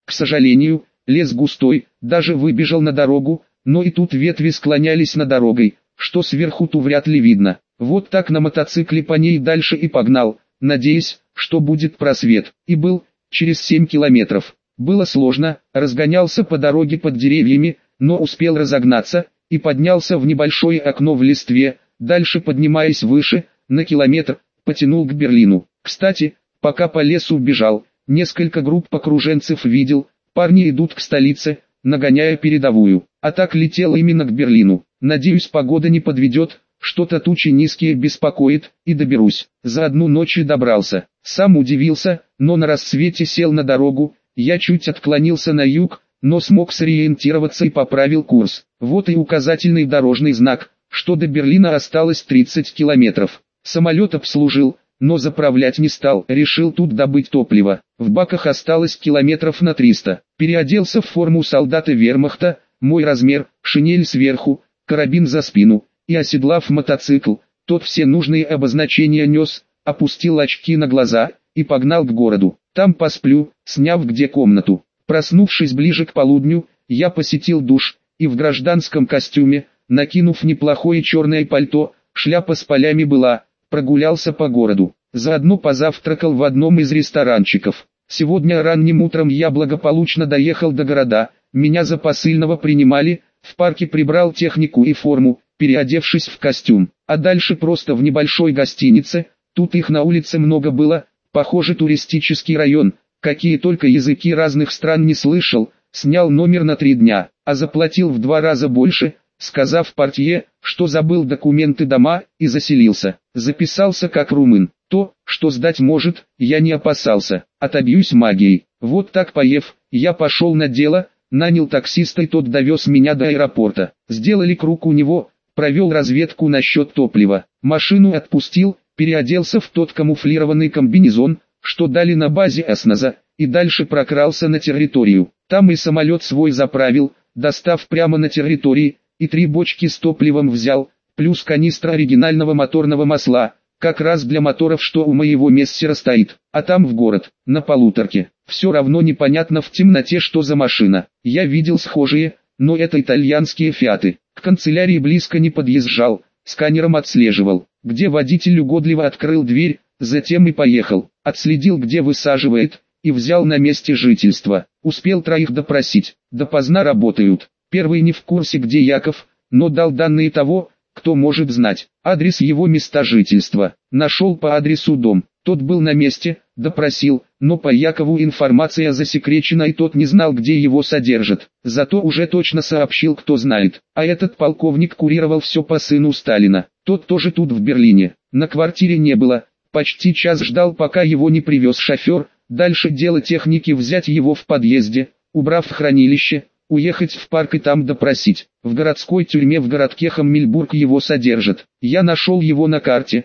К сожалению, лес густой, даже выбежал на дорогу, но и тут ветви склонялись над дорогой, что сверху-то вряд ли видно. Вот так на мотоцикле по ней дальше и погнал, надеясь, что будет просвет. И был, через 7 километров. Было сложно, разгонялся по дороге под деревьями, но успел разогнаться, и поднялся в небольшое окно в листве, дальше поднимаясь выше, на километр, потянул к Берлину. Кстати, пока по лесу бежал, несколько групп окруженцев видел, парни идут к столице, нагоняя передовую. А так летел именно к Берлину. Надеюсь, погода не подведет, что-то тучи низкие беспокоит, и доберусь. За одну ночь и добрался. Сам удивился, но на рассвете сел на дорогу, я чуть отклонился на юг, но смог сориентироваться и поправил курс. Вот и указательный дорожный знак, что до Берлина осталось 30 километров. Самолет обслужил, но заправлять не стал, решил тут добыть топливо. В баках осталось километров на 300. Переоделся в форму солдата вермахта, мой размер, шинель сверху, карабин за спину, и оседлав мотоцикл, тот все нужные обозначения нес, опустил очки на глаза, и погнал к городу. Там посплю, сняв где комнату. Проснувшись ближе к полудню, я посетил душ, и в гражданском костюме, накинув неплохое черное пальто, шляпа с полями была, прогулялся по городу. Заодно позавтракал в одном из ресторанчиков. Сегодня ранним утром я благополучно доехал до города, меня за посыльного принимали, в парке прибрал технику и форму, переодевшись в костюм. А дальше просто в небольшой гостинице, тут их на улице много было, похоже туристический район, какие только языки разных стран не слышал, снял номер на 3 дня, а заплатил в 2 раза больше, сказав портье, что забыл документы дома, и заселился. Записался как румын. То, что сдать может, я не опасался, отобьюсь магией. Вот так поев, я пошел на дело, нанял таксиста и тот довез меня до аэропорта. Сделали круг у него, провел разведку насчет топлива. Машину отпустил, переоделся в тот камуфлированный комбинезон, что дали на базе осназа, и дальше прокрался на территорию. Там и самолет свой заправил, достав прямо на территории, и 3 бочки с топливом взял, плюс канистра оригинального моторного масла, как раз для моторов, что у моего мессера стоит, а там в город, на полуторке. Все равно непонятно в темноте, что за машина. Я видел схожие, но это итальянские фиаты. К канцелярии близко не подъезжал, сканером отслеживал, где водитель угодливо открыл дверь, затем и поехал. Отследил, где высаживает, и взял на месте жительства. Успел 3 допросить, допоздна работают. Первый не в курсе, где Яков, но дал данные того, кто может знать. Адрес его места жительства. Нашел по адресу дом. Тот был на месте, допросил, но по Якову информация засекречена, и тот не знал, где его содержат. Зато уже точно сообщил, кто знает. А этот полковник курировал все по сыну Сталина. Тот тоже тут в Берлине. На квартире не было. Почти час ждал, пока его не привез шофер. Дальше дело техники: взять его в подъезде, убрав в хранилище, уехать в парк и там допросить. В городской тюрьме в городке Хаммельбург его содержат. Я нашел его на карте,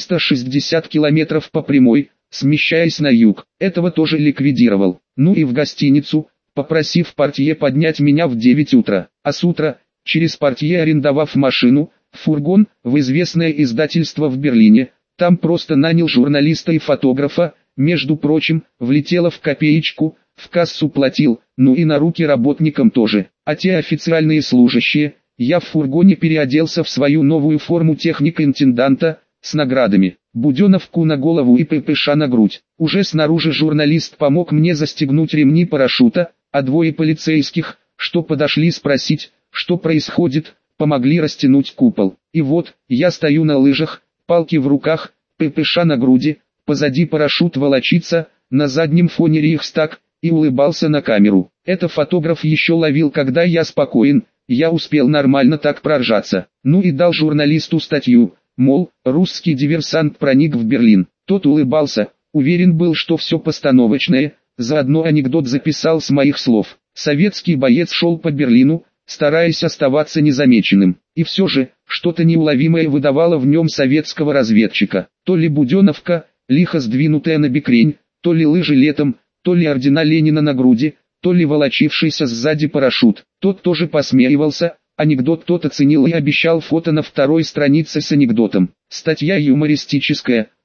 360 километров по прямой, смещаясь на юг. Этого тоже ликвидировал. Ну и в гостиницу, попросив портье поднять меня в 9 утра. А с утра, через портье арендовав машину, фургон, в известное издательство в Берлине, там просто нанял журналиста и фотографа, между прочим, влетело в копеечку, в кассу платил, ну и на руки работникам тоже. А те официальные служащие, я в фургоне переоделся в свою новую форму техника-интенданта, с наградами, буденовку на голову и ППШ на грудь. Уже снаружи журналист помог мне застегнуть ремни парашюта, а 2 полицейских, что подошли спросить, что происходит, помогли растянуть купол. И вот, я стою на лыжах, палки в руках, ППШ на груди, позади парашют волочится, на заднем фоне Рейхстаг, и улыбался на камеру. Это фотограф еще ловил, когда я спокоен, я успел нормально так проржаться. Ну и дал журналисту статью, мол, русский диверсант проник в Берлин. Тот улыбался, уверен был, что все постановочное, заодно анекдот записал с моих слов. Советский боец шел по Берлину, стараясь оставаться незамеченным. И все же, что-то неуловимое выдавало в нем советского разведчика. То ли буденовка, лихо сдвинутая на бекрень, то ли лыжи летом, то ли ордена Ленина на груди, то ли волочившийся сзади парашют. Тот тоже посмеивался, анекдот тот оценил и обещал фото на 2-й странице с анекдотом. Статья юмористическая,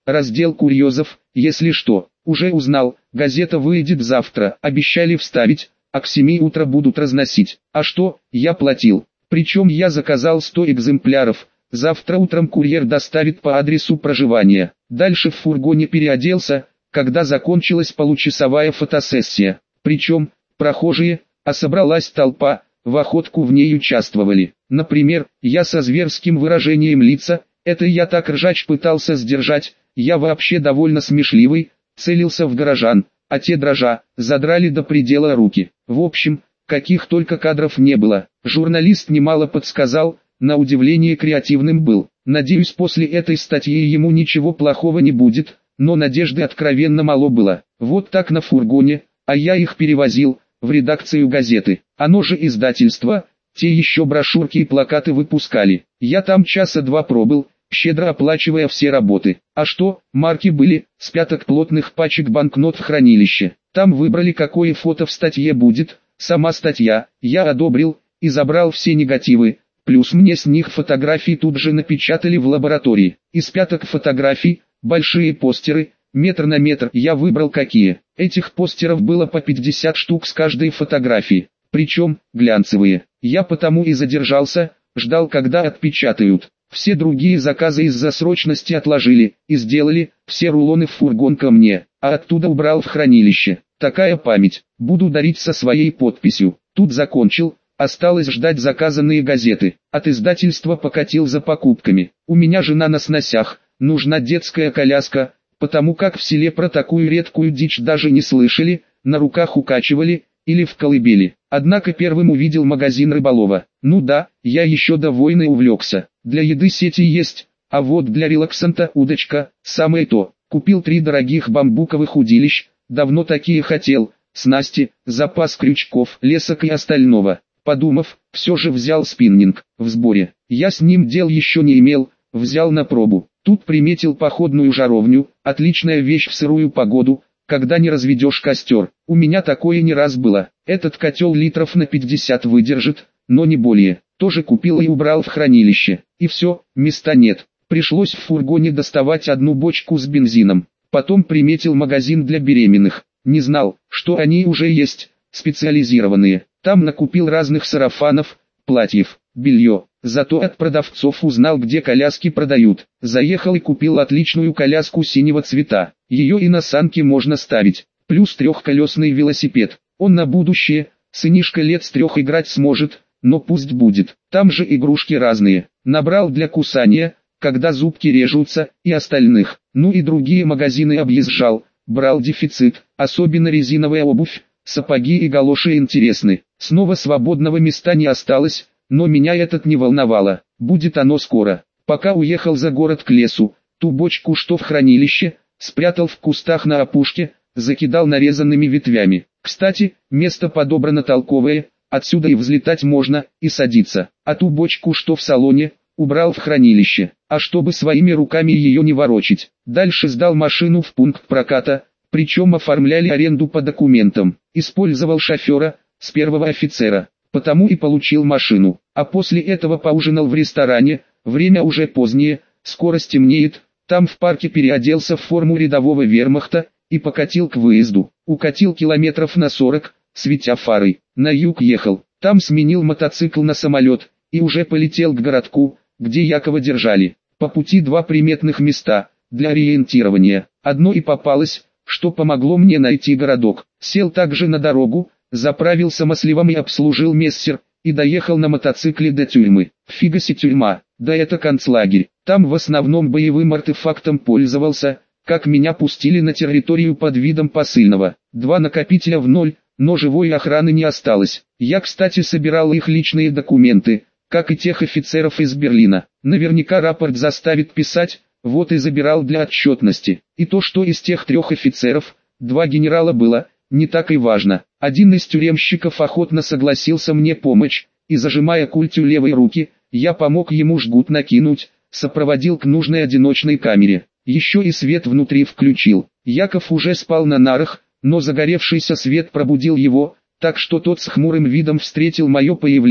раздел курьезов, если что. Уже узнал, газета выйдет завтра, обещали вставить, а к 7 утра будут разносить. А что, я платил. Причем я заказал 100 экземпляров, завтра утром курьер доставит по адресу проживания. Дальше в фургоне переоделся, когда закончилась получасовая фотосессия. Причем, прохожие, а собралась толпа, в охотку в ней участвовали. Например, я со зверским выражением лица, это я так ржач пытался сдержать, я вообще довольно смешливый, целился в горожан, а те дрожа, задрали до предела руки. В общем, каких только кадров не было. Журналист немало подсказал, на удивление креативным был. Надеюсь, после этой статьи ему ничего плохого не будет, но надежды откровенно мало было. Вот так на фургоне, а я их перевозил в редакцию газеты. Оно же издательство, те еще брошюрки и плакаты выпускали. Я там часа 2 пробыл, щедро оплачивая все работы. А что, марки были, с 5 плотных пачек банкнот в хранилище. Там выбрали, какое фото в статье будет, сама статья, я одобрил, и забрал все негативы, плюс мне с них фотографии тут же напечатали в лаборатории. Из 5 фотографий, большие постеры, метр на метр, я выбрал какие. Этих постеров было по 50 штук с каждой фотографии, причем глянцевые. Я потому и задержался, ждал, когда отпечатают. Все другие заказы из-за срочности отложили, и сделали, все рулоны в фургон ко мне, а оттуда убрал в хранилище. Такая память, буду дарить со своей подписью. Тут закончил, осталось ждать заказанные газеты. От издательства покатил за покупками. У меня жена на сносях, нужна детская коляска, потому как в селе про такую редкую дичь даже не слышали, на руках укачивали, или в колыбели. Однако первым увидел магазин рыболова. Ну да, я еще до войны увлекся. Для еды сети есть, а вот для релаксанта удочка, самое то. Купил 3 дорогих бамбуковых удилищ, давно такие хотел, снасти, запас крючков, лесок и остального. Подумав, все же взял спиннинг, в сборе. Я с ним дел еще не имел, взял на пробу. Тут приметил походную жаровню, отличная вещь в сырую погоду, когда не разведешь костер. У меня такое не раз было. Этот котел литров на 50 выдержит, но не более. Тоже купил и убрал в хранилище. И все, места нет. Пришлось в фургоне доставать 1 бочку с бензином. Потом приметил магазин для беременных. Не знал, что они уже есть, специализированные. Там накупил разных сарафанов, платьев, белье. Зато от продавцов узнал, где коляски продают. Заехал и купил отличную коляску синего цвета. Ее и на санки можно ставить. Плюс 3-колесный велосипед. Он на будущее, сынишка лет с 3 играть сможет, но пусть будет. Там же игрушки разные. Набрал для кусания, когда зубки режутся, и остальных. Ну и другие магазины объезжал. Брал дефицит, особенно резиновая обувь, сапоги и галоши интересны. Снова свободного места не осталось. Но меня этот не волновало, будет оно скоро. Пока уехал за город к лесу, ту бочку, что в хранилище, спрятал в кустах на опушке, закидал нарезанными ветвями. Кстати, место подобрано толковое, отсюда и взлетать можно, и садиться. А ту бочку, что в салоне, убрал в хранилище, а чтобы своими руками ее не ворочить. Дальше сдал машину в пункт проката, причем оформляли аренду по документам. Использовал шофера, с 1-го офицера. Потому и получил машину, а после этого поужинал в ресторане, время уже позднее, скоро стемнеет, там в парке переоделся в форму рядового вермахта, и покатил к выезду. Укатил километров на 40, светя фарой, на юг ехал, там сменил мотоцикл на самолет, и уже полетел к городку, где Якова держали. По пути 2 приметных места, для ориентирования, одно и попалось, что помогло мне найти городок. Сел также на дорогу, заправил самосливом и обслужил мессер, и доехал на мотоцикле до тюрьмы. Фигаси тюрьма, да это концлагерь. Там в основном боевым артефактом пользовался, как меня пустили на территорию под видом посыльного. 2 накопителя в 0, но живой охраны не осталось. Я, кстати, собирал их личные документы, как и тех офицеров из Берлина. Наверняка рапорт заставит писать, вот и забирал для отчетности. И то, что из тех 3 офицеров, 2 генерала было, не так и важно. Один из тюремщиков охотно согласился мне помочь, и зажимая культю левой руки, я помог ему жгут накинуть, сопроводил к нужной одиночной камере. Еще и свет внутри включил. Яков уже спал на нарах, но загоревшийся свет пробудил его, так что тот с хмурым видом встретил мое появление.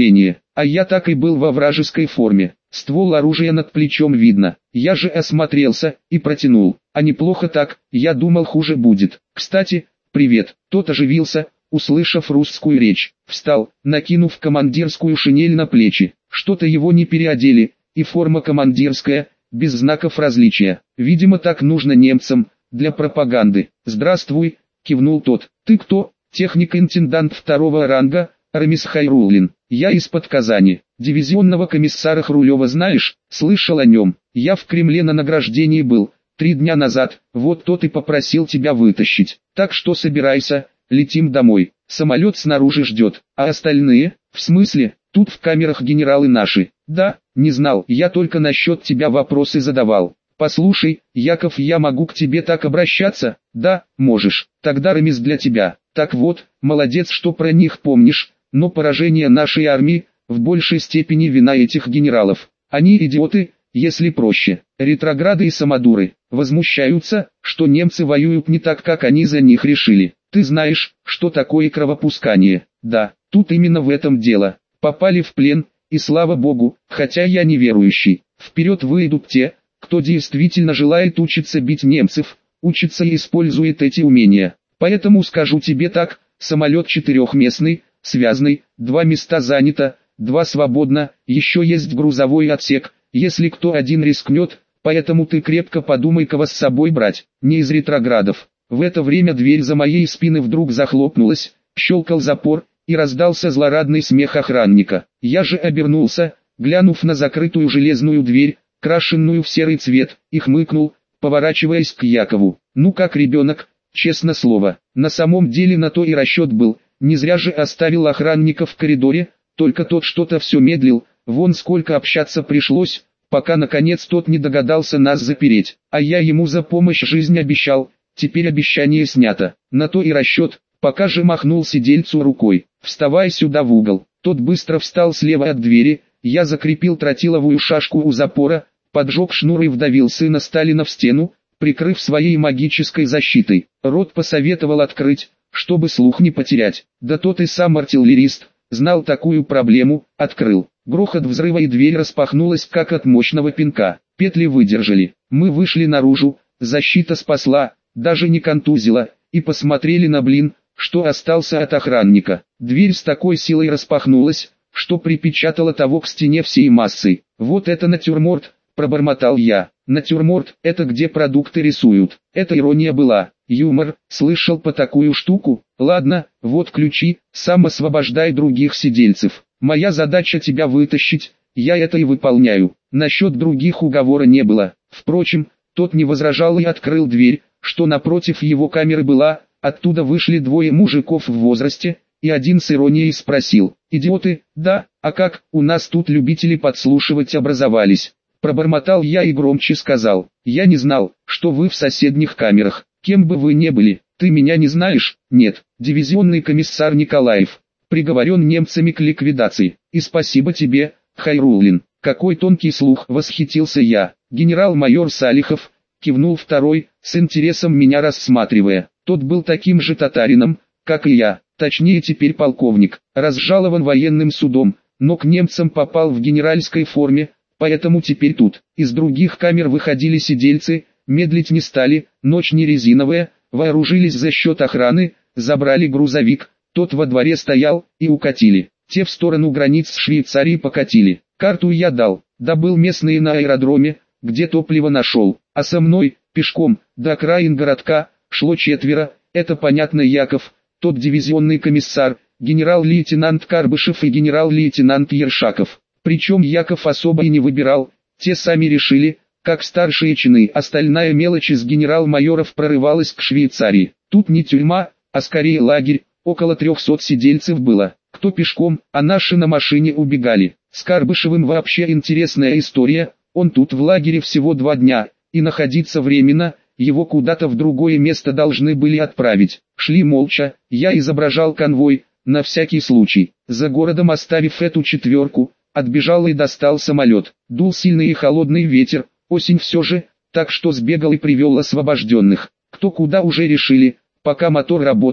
а я так и был во вражеской форме. Ствол оружия над плечом видно. Я же осмотрелся и протянул. А неплохо так, я думал, хуже будет. Кстати, привет. Тот оживился, услышав русскую речь. Встал, накинув командирскую шинель на плечи. Что-то его не переодели, и форма командирская, без знаков различия. Видимо, так нужно немцам, для пропаганды. «Здравствуй», кивнул тот. «Ты кто?» «Техник-интендант второго ранга, Рамис Хайруллин. Я из-под Казани. Дивизионного комиссара Хрулева знаешь?» «Слышал о нем. Я в Кремле на награждении был, 3 дня назад. Вот тот и попросил тебя вытащить. Так что собирайся, летим домой. Самолет снаружи ждет. А остальные? В смысле? Тут в камерах генералы наши». «Да, не знал. Я только насчет тебя вопросы задавал». «Послушай, Яков, я могу к тебе так обращаться?» «Да, можешь. Тогда Рамис для тебя». «Так вот, молодец, что про них помнишь, но поражение нашей армии, в большей степени вина этих генералов. Они идиоты, если проще, ретрограды и самодуры, возмущаются, что немцы воюют не так, как они за них решили. Ты знаешь, что такое кровопускание?» «Да, тут именно в этом дело. Попали в плен, и слава богу, хотя я неверующий. Вперед выйдут те, кто действительно желает учиться бить немцев, учится и использует эти умения. Поэтому скажу тебе так, самолет 4-местный, связный, 2 места занято, 2 свободно, еще есть грузовой отсек, если кто один рискнет, поэтому ты крепко подумай, кого с собой брать, не из ретроградов». В это время дверь за моей спиной вдруг захлопнулась, щелкал запор, и раздался злорадный смех охранника. Я же обернулся, глянув на закрытую железную дверь, крашенную в серый цвет, и хмыкнул, поворачиваясь к Якову. «Ну как ребенок, честно слово, на самом деле на то и расчет был, не зря же оставил охранника в коридоре, только тот что-то все медлил, вон сколько общаться пришлось, пока наконец тот не догадался нас запереть, а я ему за помощь жизнь обещал, теперь обещание снято, на то и расчет». Пока же махнул сидельцу рукой. «Вставай сюда в угол». Тот быстро встал слева от двери, я закрепил тротиловую шашку у запора, поджег шнур и вдавил сына Сталина в стену, прикрыв своей магической защитой. Рот посоветовал открыть, чтобы слух не потерять. Да тот и сам артиллерист, знал такую проблему, открыл. Грохот взрыва и дверь распахнулась как от мощного пинка. Петли выдержали. Мы вышли наружу, защита спасла, даже не контузила, и посмотрели на блин, что остался от охранника. Дверь с такой силой распахнулась, что припечатала того к стене всей массой. «Вот это натюрморт», пробормотал я. «Натюрморт — это где продукты рисуют». Это ирония была. Юмор, слышал по такую штуку? Ладно, вот ключи, сам освобождай других сидельцев. Моя задача тебя вытащить, я это и выполняю. Насчет других уговора не было. Впрочем, тот не возражал и открыл дверь, что напротив его камеры была. Оттуда вышли 2 мужиков в возрасте, и один с иронией спросил: «Идиоты?» «Да, а как, у нас тут любители подслушивать образовались». Пробормотал я и громче сказал: «Я не знал, что вы в соседних камерах, кем бы вы ни были, ты меня не знаешь?» «Нет, дивизионный комиссар Николаев, приговорен немцами к ликвидации, и спасибо тебе, Хайруллин». «Какой тонкий слух!» — восхитился я. «Генерал-майор Салихов», — кивнул второй, с интересом меня рассматривая. Тот был таким же татарином, как и я, точнее теперь полковник, разжалован военным судом, но к немцам попал в генеральской форме, поэтому теперь тут. Из других камер выходили сидельцы, медлить не стали, ночь не резиновая, вооружились за счет охраны, забрали грузовик, тот во дворе стоял, и укатили. Те в сторону границ с Швейцарией покатили. Карту я дал, добыл местные на аэродроме, где топливо нашел, а со мной, пешком, до окраин городка, шло 4, это понятно Яков, тот дивизионный комиссар, генерал-лейтенант Карбышев и генерал-лейтенант Ершаков. Причем Яков особо и не выбирал, те сами решили, как старшие чины. Остальная мелочь из генерал-майоров прорывалась к Швейцарии. Тут не тюрьма, а скорее лагерь, около 300 сидельцев было, кто пешком, а наши на машине убегали. С Карбышевым вообще интересная история, он тут в лагере всего 2 дня, и находиться временно, его куда-то в другое место должны были отправить. Шли молча, я изображал конвой, на всякий случай. За городом оставив эту 4, отбежал и достал самолет. Дул сильный и холодный ветер, осень все же, так что сбегал и привел освобожденных. Кто куда уже решили, пока мотор работал,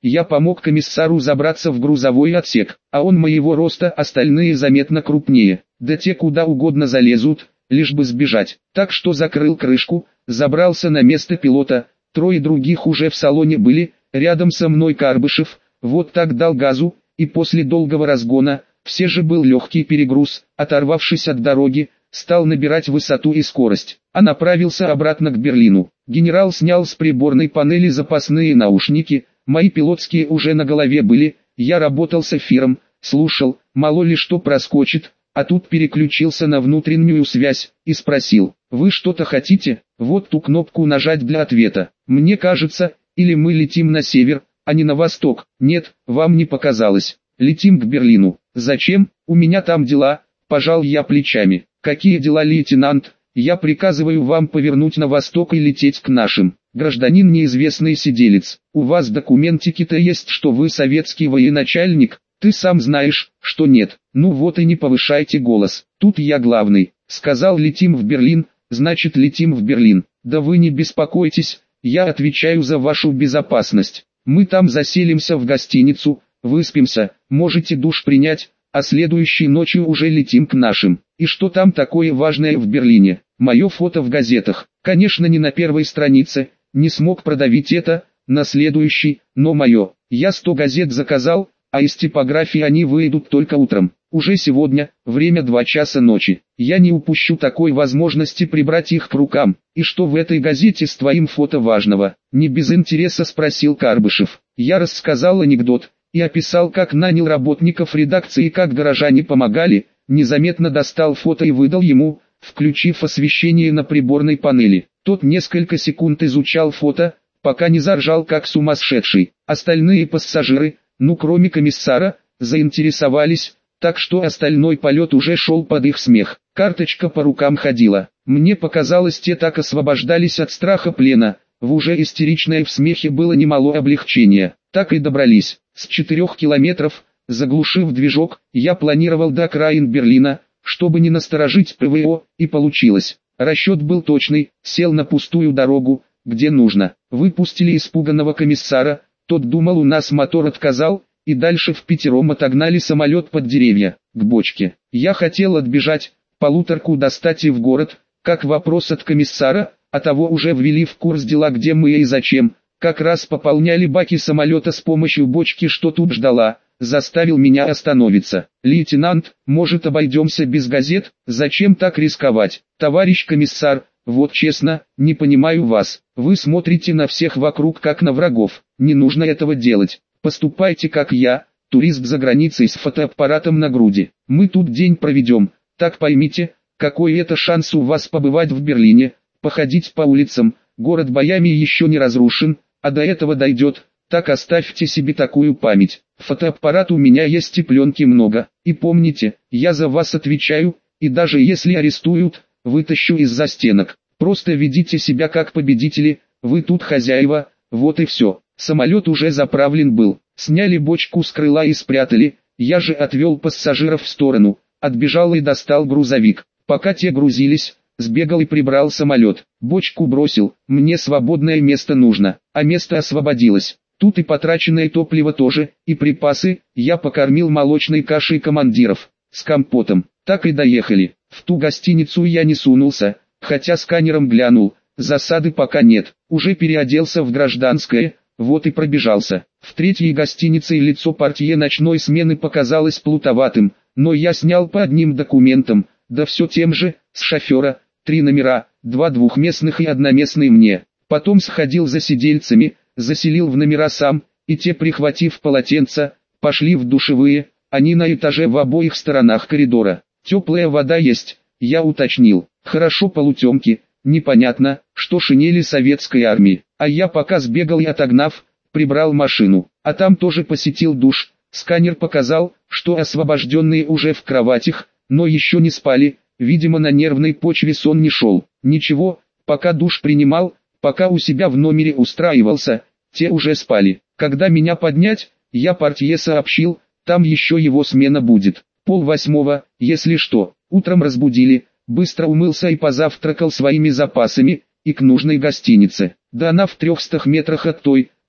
Я помог комиссару забраться в грузовой отсек, а он моего роста, остальные заметно крупнее. Да те куда угодно залезут, лишь бы сбежать. Так что закрыл крышку, забрался на место пилота, трое других уже в салоне были, рядом со мной Карбышев, вот так дал газу, и после долгого разгона, все же был легкий перегруз, оторвавшись от дороги, стал набирать высоту и скорость, а направился обратно к Берлину. Генерал снял с приборной панели запасные наушники, мои пилотские уже на голове были, я работал с эфиром, слушал, мало ли что проскочит, а тут переключился на внутреннюю связь и спросил: «Вы что-то хотите?» Вот ту кнопку нажать для ответа. Мне кажется, или мы летим на север, а не на восток. Нет, вам не показалось. Летим к Берлину. Зачем? У меня там дела, пожал я плечами. Какие дела, лейтенант? Я приказываю вам повернуть на восток и лететь к нашим. Гражданин неизвестный сиделец, у вас документики-то есть, что вы советский военачальник? Ты сам знаешь, что нет. Ну вот и не повышайте голос. Тут я главный. Сказал летим в Берлин, значит летим в Берлин. Да вы не беспокойтесь, я отвечаю за вашу безопасность. Мы там заселимся в гостиницу, выспимся, можете душ принять, а следующей ночью уже летим к нашим. И что там такое важное в Берлине? Мое фото в газетах. Конечно, не на первой странице, не смог продавить это, на следующей, но мое. Я 100 газет заказал, а из типографии они выйдут только утром. Уже сегодня, время 2 часа ночи. Я не упущу такой возможности прибрать их к рукам. И что в этой газете с твоим фото важного? Не без интереса спросил Карбышев. Я рассказал анекдот и описал, как нанял работников редакции и как горожане помогали. Незаметно достал фото и выдал ему, включив освещение на приборной панели. Тот несколько секунд изучал фото, пока не заржал как сумасшедший. Остальные пассажиры, ну кроме комиссара, заинтересовались, так что остальной полет уже шел под их смех. Карточка по рукам ходила. Мне показалось, те так освобождались от страха плена. В уже истеричное в смехе было немало облегчения. Так и добрались. С 4 километров, заглушив движок, я планировал до окраин Берлина, чтобы не насторожить ПВО, и получилось. Расчет был точный, сел на пустую дорогу, где нужно. Выпустили испуганного комиссара, тот думал, у нас мотор отказал, и дальше впятером отогнали самолет под деревья, к бочке. Я хотел отбежать, полуторку достать и в город, как вопрос от комиссара, а того уже ввели в курс дела, где мы и зачем. Как раз пополняли баки самолета с помощью бочки, что тут ждала, заставил меня остановиться. Лейтенант, может обойдемся без газет? Зачем так рисковать? Товарищ комиссар, вот честно, не понимаю вас. Вы смотрите на всех вокруг как на врагов. Не нужно этого делать. Поступайте как я, турист за границей с фотоаппаратом на груди. Мы тут день проведем, так поймите, какой это шанс у вас побывать в Берлине, походить по улицам. Город боями еще не разрушен, а до этого дойдет. Так оставьте себе такую память. Фотоаппарат у меня есть и пленки много. И помните, я за вас отвечаю, и даже если арестуют, вытащу из-за стенок. Просто ведите себя как победители, вы тут хозяева, вот и все. Самолет уже заправлен был. Сняли бочку с крыла и спрятали. Я же отвел пассажиров в сторону, отбежал и достал грузовик. Пока те грузились, сбегал и прибрал самолет. Бочку бросил, мне свободное место нужно, а место освободилось. Тут и потраченное топливо тоже, и припасы. Я покормил молочной кашей командиров, с компотом. Так и доехали. В ту гостиницу я не сунулся, хотя сканером глянул. Засады пока нет. Уже переоделся в гражданское, вот и пробежался. В 3-й гостинице лицо портье ночной смены показалось плутоватым, но я снял по одним документам, да все тем же, с шофера, 3 номера, 2 двухместных и одноместный мне. Потом сходил за сидельцами, заселил в номера сам, и те, прихватив полотенца, пошли в душевые, они на этаже в обоих сторонах коридора. Теплая вода есть, я уточнил. Хорошо полутемки, непонятно, что шинели советской армии. А я пока сбегал и отогнав, прибрал машину. А там тоже посетил душ. Сканер показал, что освобожденные уже в кроватях, но еще не спали. Видимо, на нервной почве сон не шел. Ничего, пока душ принимал, пока у себя в номере устраивался, те уже спали. Когда меня поднять, я портье сообщил, там еще его смена будет. 7:30, если что. Утром разбудили, быстро умылся и позавтракал своими запасами, и к нужной гостинице. Да она в 300 метрах от той,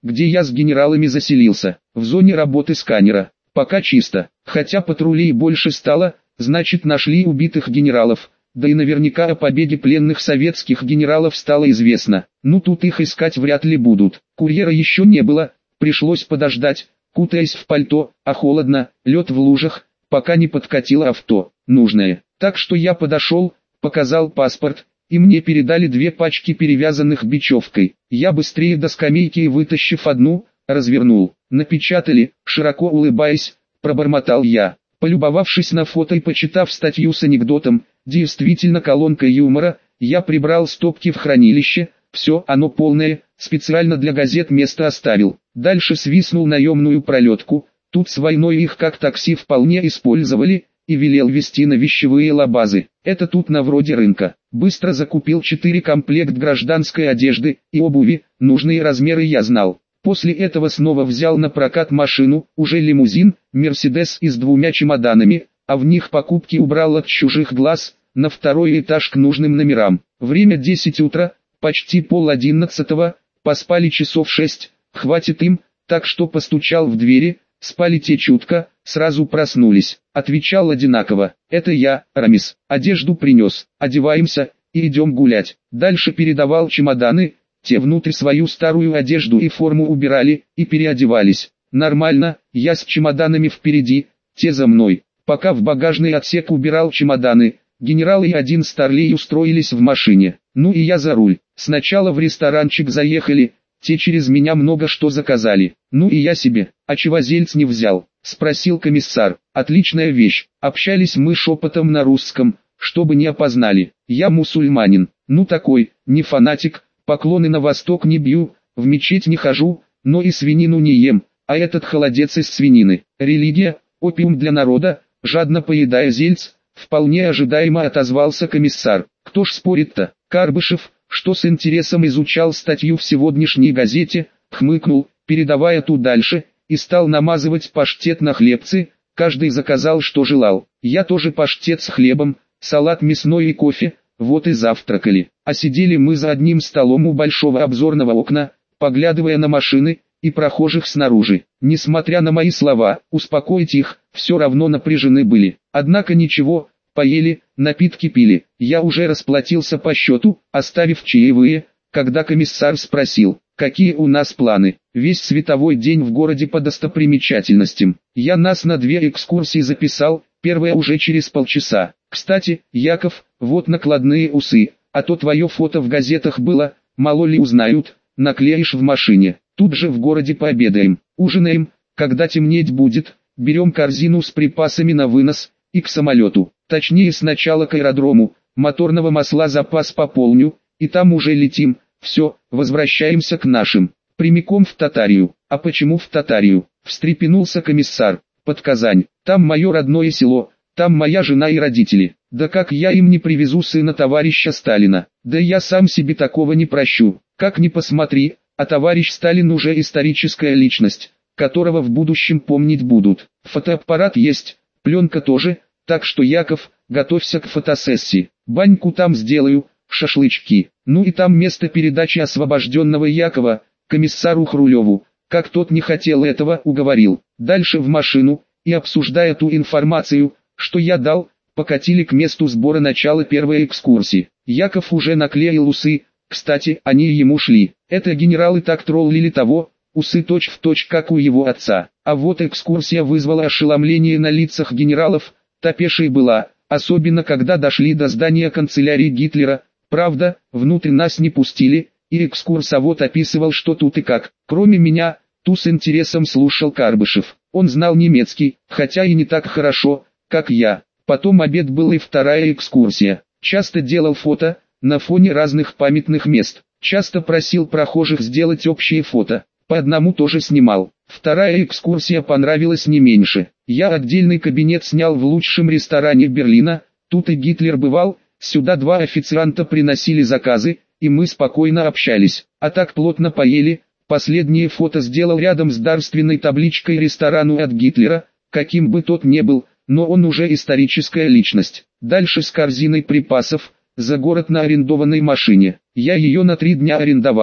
где я с генералами заселился, в зоне работы сканера. Пока чисто, хотя патрулей больше стало, значит нашли убитых генералов, да и наверняка о победе пленных советских генералов стало известно. Ну тут их искать вряд ли будут. Курьера еще не было, пришлось подождать, кутаясь в пальто, а холодно, лед в лужах, пока не подкатило авто, нужное. Так что я подошел, показал паспорт, и мне передали 2 пачки перевязанных бечевкой. Я быстрее до скамейки и, вытащив одну, развернул. Напечатали, широко улыбаясь, пробормотал я. Полюбовавшись на фото и почитав статью с анекдотом, действительно колонка юмора, я прибрал стопки в хранилище, все оно полное, специально для газет место оставил. Дальше свистнул наемную пролетку, тут с войной их как такси вполне использовали, и велел везти на вещевые лабазы. Это тут на вроде рынка. Быстро закупил 4 комплект гражданской одежды и обуви, нужные размеры я знал. После этого снова взял на прокат машину, уже лимузин, Мерседес и с 2 чемоданами, а в них покупки убрал от чужих глаз, на 2-й этаж к нужным номерам. Время 10 утра, почти 10:30, поспали часов 6, хватит им, так что постучал в двери, спали те чутко, сразу проснулись. Отвечал одинаково: это я, Рамис, одежду принес, одеваемся и идем гулять. Дальше передавал чемоданы, те внутрь свою старую одежду и форму убирали и переодевались. Нормально, я с чемоданами впереди, те за мной. Пока в багажный отсек убирал чемоданы, генерал и один старлей устроились в машине. Ну и я за руль. Сначала в ресторанчик заехали, те через меня много что заказали. Ну и я себе, а чего зельц не взял? Спросил комиссар. Отличная вещь. Общались мы шепотом на русском, чтобы не опознали. Я мусульманин, ну такой, не фанатик, поклоны на восток не бью, в мечеть не хожу, но и свинину не ем, а этот холодец из свинины. Религия, опиум для народа, жадно поедая зельц, вполне ожидаемо отозвался комиссар. Кто ж спорит-то? Карбышев, что с интересом изучал статью в сегодняшней газете, хмыкнул, передавая ту дальше, и стал намазывать паштет на хлебцы, каждый заказал что желал. Я тоже паштет с хлебом, салат мясной и кофе, вот и завтракали. А сидели мы за одним столом у большого обзорного окна, поглядывая на машины и прохожих снаружи. Несмотря на мои слова, успокоить их, все равно напряжены были. Однако ничего, поели, напитки пили. Я уже расплатился по счету, оставив чаевые, когда комиссар спросил: какие у нас планы? Весь световой день в городе по достопримечательностям. Я нас на 2 экскурсии записал, первая уже через полчаса. Кстати, Яков, вот накладные усы, а то твое фото в газетах было, мало ли узнают, наклеишь в машине. Тут же в городе пообедаем, ужинаем, когда темнеть будет, берем корзину с припасами на вынос, и к самолету. Точнее сначала к аэродрому, моторного масла запас пополню, и там уже летим. Все, возвращаемся к нашим. Прямиком в Татарию. А почему в Татарию? Встрепенулся комиссар. Под Казань. Там мое родное село, там моя жена и родители. Да как я им не привезу сына товарища Сталина? Да я сам себе такого не прощу. Как ни посмотри, а товарищ Сталин уже историческая личность, которого в будущем помнить будут. Фотоаппарат есть, пленка тоже, так что, Яков, готовься к фотосессии. Баньку там сделаю, шашлычки. Ну и там место передачи освобожденного Якова, комиссару Хрулеву. Как тот не хотел этого, уговорил. Дальше в машину, и обсуждая ту информацию, что я дал, покатили к месту сбора начала первой экскурсии. Яков уже наклеил усы, кстати, они ему шли. Это генералы так троллили того, усы точь-в-точь как у его отца. А вот экскурсия вызвала ошеломление на лицах генералов, та пешей была, особенно когда дошли до здания канцелярии Гитлера. Правда, внутрь нас не пустили, и экскурсовод описывал что тут и как. Кроме меня, ту с интересом слушал Карбышев. Он знал немецкий, хотя и не так хорошо, как я. Потом обед был и вторая экскурсия. Часто делал фото, на фоне разных памятных мест. Часто просил прохожих сделать общие фото. По одному тоже снимал. Вторая экскурсия понравилась не меньше. Я отдельный кабинет снял в лучшем ресторане Берлина. Тут и Гитлер бывал, сюда 2 официанта приносили заказы, и мы спокойно общались. А так плотно поели. Последнее фото сделал рядом с дарственной табличкой ресторану от Гитлера, каким бы тот ни был, но он уже историческая личность. Дальше с корзиной припасов, за город на арендованной машине. Я ее на 3 дня арендовал.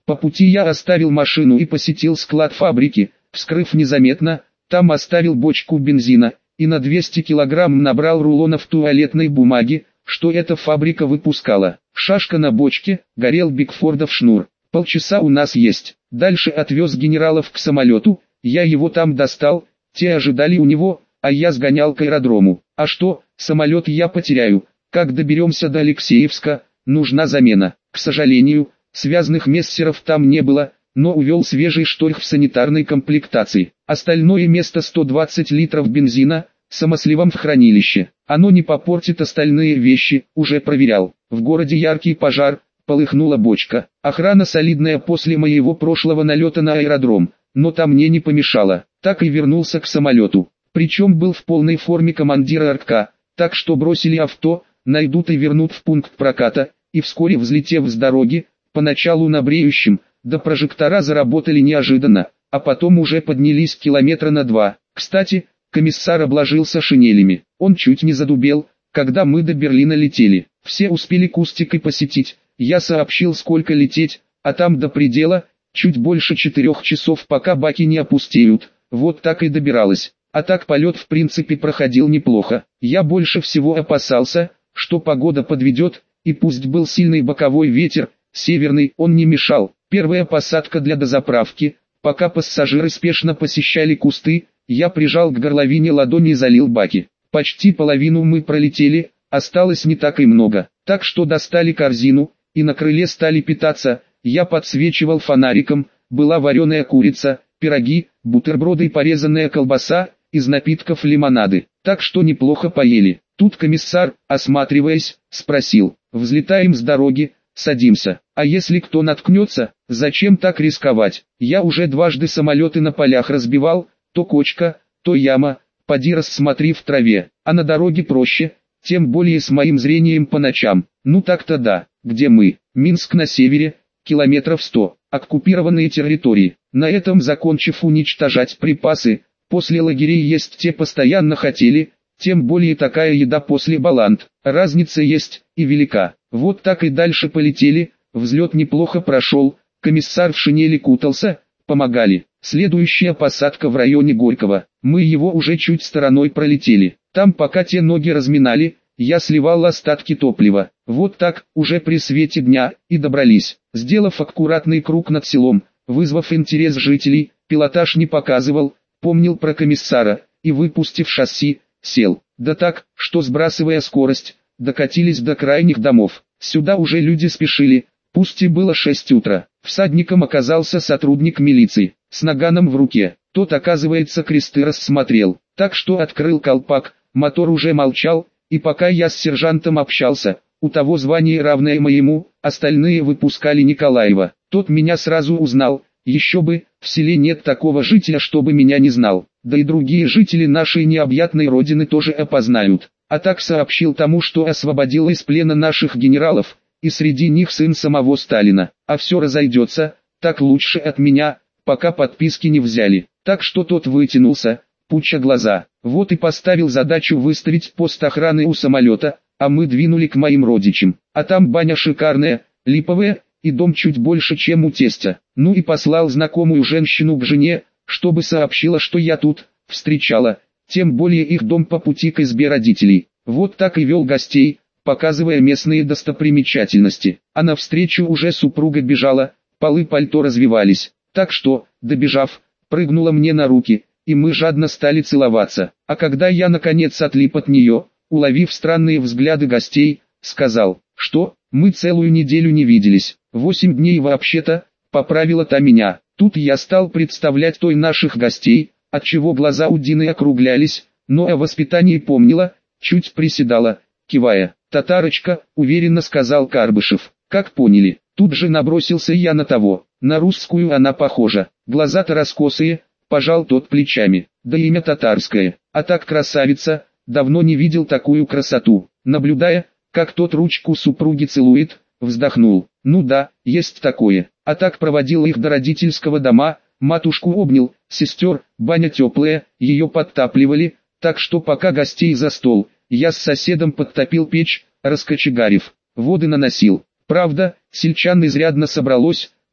По пути я оставил машину и посетил склад фабрики, вскрыв незаметно, там оставил бочку бензина, и на 200 килограмм набрал рулонов туалетной бумаги, что эта фабрика выпускала. Шашка на бочке, горел Бигфордов шнур. Полчаса у нас есть. Дальше отвез генералов к самолету, я его там достал, те ожидали у него, а я сгонял к аэродрому. А что, самолет я потеряю, как доберемся до Алексеевска, нужна замена. К сожалению, связанных мессеров там не было, но увел свежий шторх в санитарной комплектации. Остальное место 120 литров бензина, самосливом в хранилище. Оно не попортит остальные вещи, уже проверял. В городе яркий пожар, полыхнула бочка. Охрана солидная после моего прошлого налета на аэродром, но там мне не помешало. Так и вернулся к самолету. Причем был в полной форме командира РК, так что бросили авто, найдут и вернут в пункт проката, и вскоре взлетев с дороги, поначалу на бреющем, до прожектора заработали неожиданно, а потом уже поднялись километра на 2. Кстати, комиссар обложился шинелями, он чуть не задубел, когда мы до Берлина летели. Все успели Кустикой посетить, я сообщил сколько лететь, а там до предела, чуть больше 4 часов пока баки не опустеют, вот так и добиралась. А так полет в принципе проходил неплохо. Я больше всего опасался, что погода подведет, и пусть был сильный боковой ветер, северный он не мешал. Первая посадка для дозаправки, пока пассажиры спешно посещали кусты, я прижал к горловине ладони и залил баки. Почти половину мы пролетели, осталось не так и много, так что достали корзину, и на крыле стали питаться, я подсвечивал фонариком, была вареная курица, пироги, бутерброды и порезанная колбаса, из напитков лимонады, так что неплохо поели. Тут комиссар, осматриваясь, спросил: «Взлетаем с дороги, садимся, а если кто наткнется, зачем так рисковать? Я уже дважды самолеты на полях разбивал, то кочка, то яма, поди рассмотри в траве, а на дороге проще, тем более с моим зрением по ночам». Ну так-то да, где мы? Минск на севере, километров 100, оккупированные территории. На этом закончив уничтожать припасы, после лагерей есть те постоянно хотели, тем более такая еда после Баланд. Разница есть, и велика. Вот так и дальше полетели, взлет неплохо прошел, комиссар в шинели кутался, помогали. Следующая посадка в районе Горького, мы его уже чуть стороной пролетели. Там пока те ноги разминали, я сливал остатки топлива. Вот так, уже при свете дня, и добрались. Сделав аккуратный круг над селом, вызвав интерес жителей, пилотаж не показывал, помнил про комиссара, и выпустив шасси, сел. Да так, что сбрасывая скорость, докатились до крайних домов. Сюда уже люди спешили, пусть и было 6 утра. Всадником оказался сотрудник милиции, с наганом в руке. Тот, оказывается, кресты рассмотрел, так что открыл колпак, мотор уже молчал, и пока я с сержантом общался, у того звание равное моему, остальные выпускали Николаева. Тот меня сразу узнал, еще бы, в селе нет такого жителя, чтобы меня не знал, да и другие жители нашей необъятной родины тоже опознают. А так сообщил тому, что освободил из плена наших генералов, и среди них сын самого Сталина. А все разойдется, так лучше от меня, пока подписки не взяли. Так что тот вытянулся, пуча глаза. Вот и поставил задачу выставить пост охраны у самолета, а мы двинули к моим родичам. А там баня шикарная, липовая, и дом чуть больше, чем у тестя. Ну и послал знакомую женщину к жене, чтобы сообщила, что я тут, встречала. Тем более их дом по пути к избе родителей. Вот так и вел гостей, показывая местные достопримечательности. А навстречу уже супруга бежала, полы пальто развивались. Так что, добежав, прыгнула мне на руки, и мы жадно стали целоваться. А когда я наконец отлип от нее, уловив странные взгляды гостей, сказал, что мы целую неделю не виделись. 8 дней вообще-то, поправила та меня. Тут я стал представлять той наших гостей, отчего глаза у Дины округлялись, но о воспитании помнила, чуть приседала, кивая. «Татарочка», уверенно сказал Карбышев. «Как поняли?» Тут же набросился я на того. На русскую она похожа. Глаза-то раскосые, пожал тот плечами. Да имя татарское. А так красавица, давно не видел такую красоту. Наблюдая, как тот ручку супруги целует, вздохнул. Ну да, есть такое. А так проводил их до родительского дома, матушку обнял, сестер, баня теплая, ее подтапливали, так что пока гостей за стол, я с соседом подтопил печь, раскочегарив, воды наносил. Правда, сельчан изрядно собралось,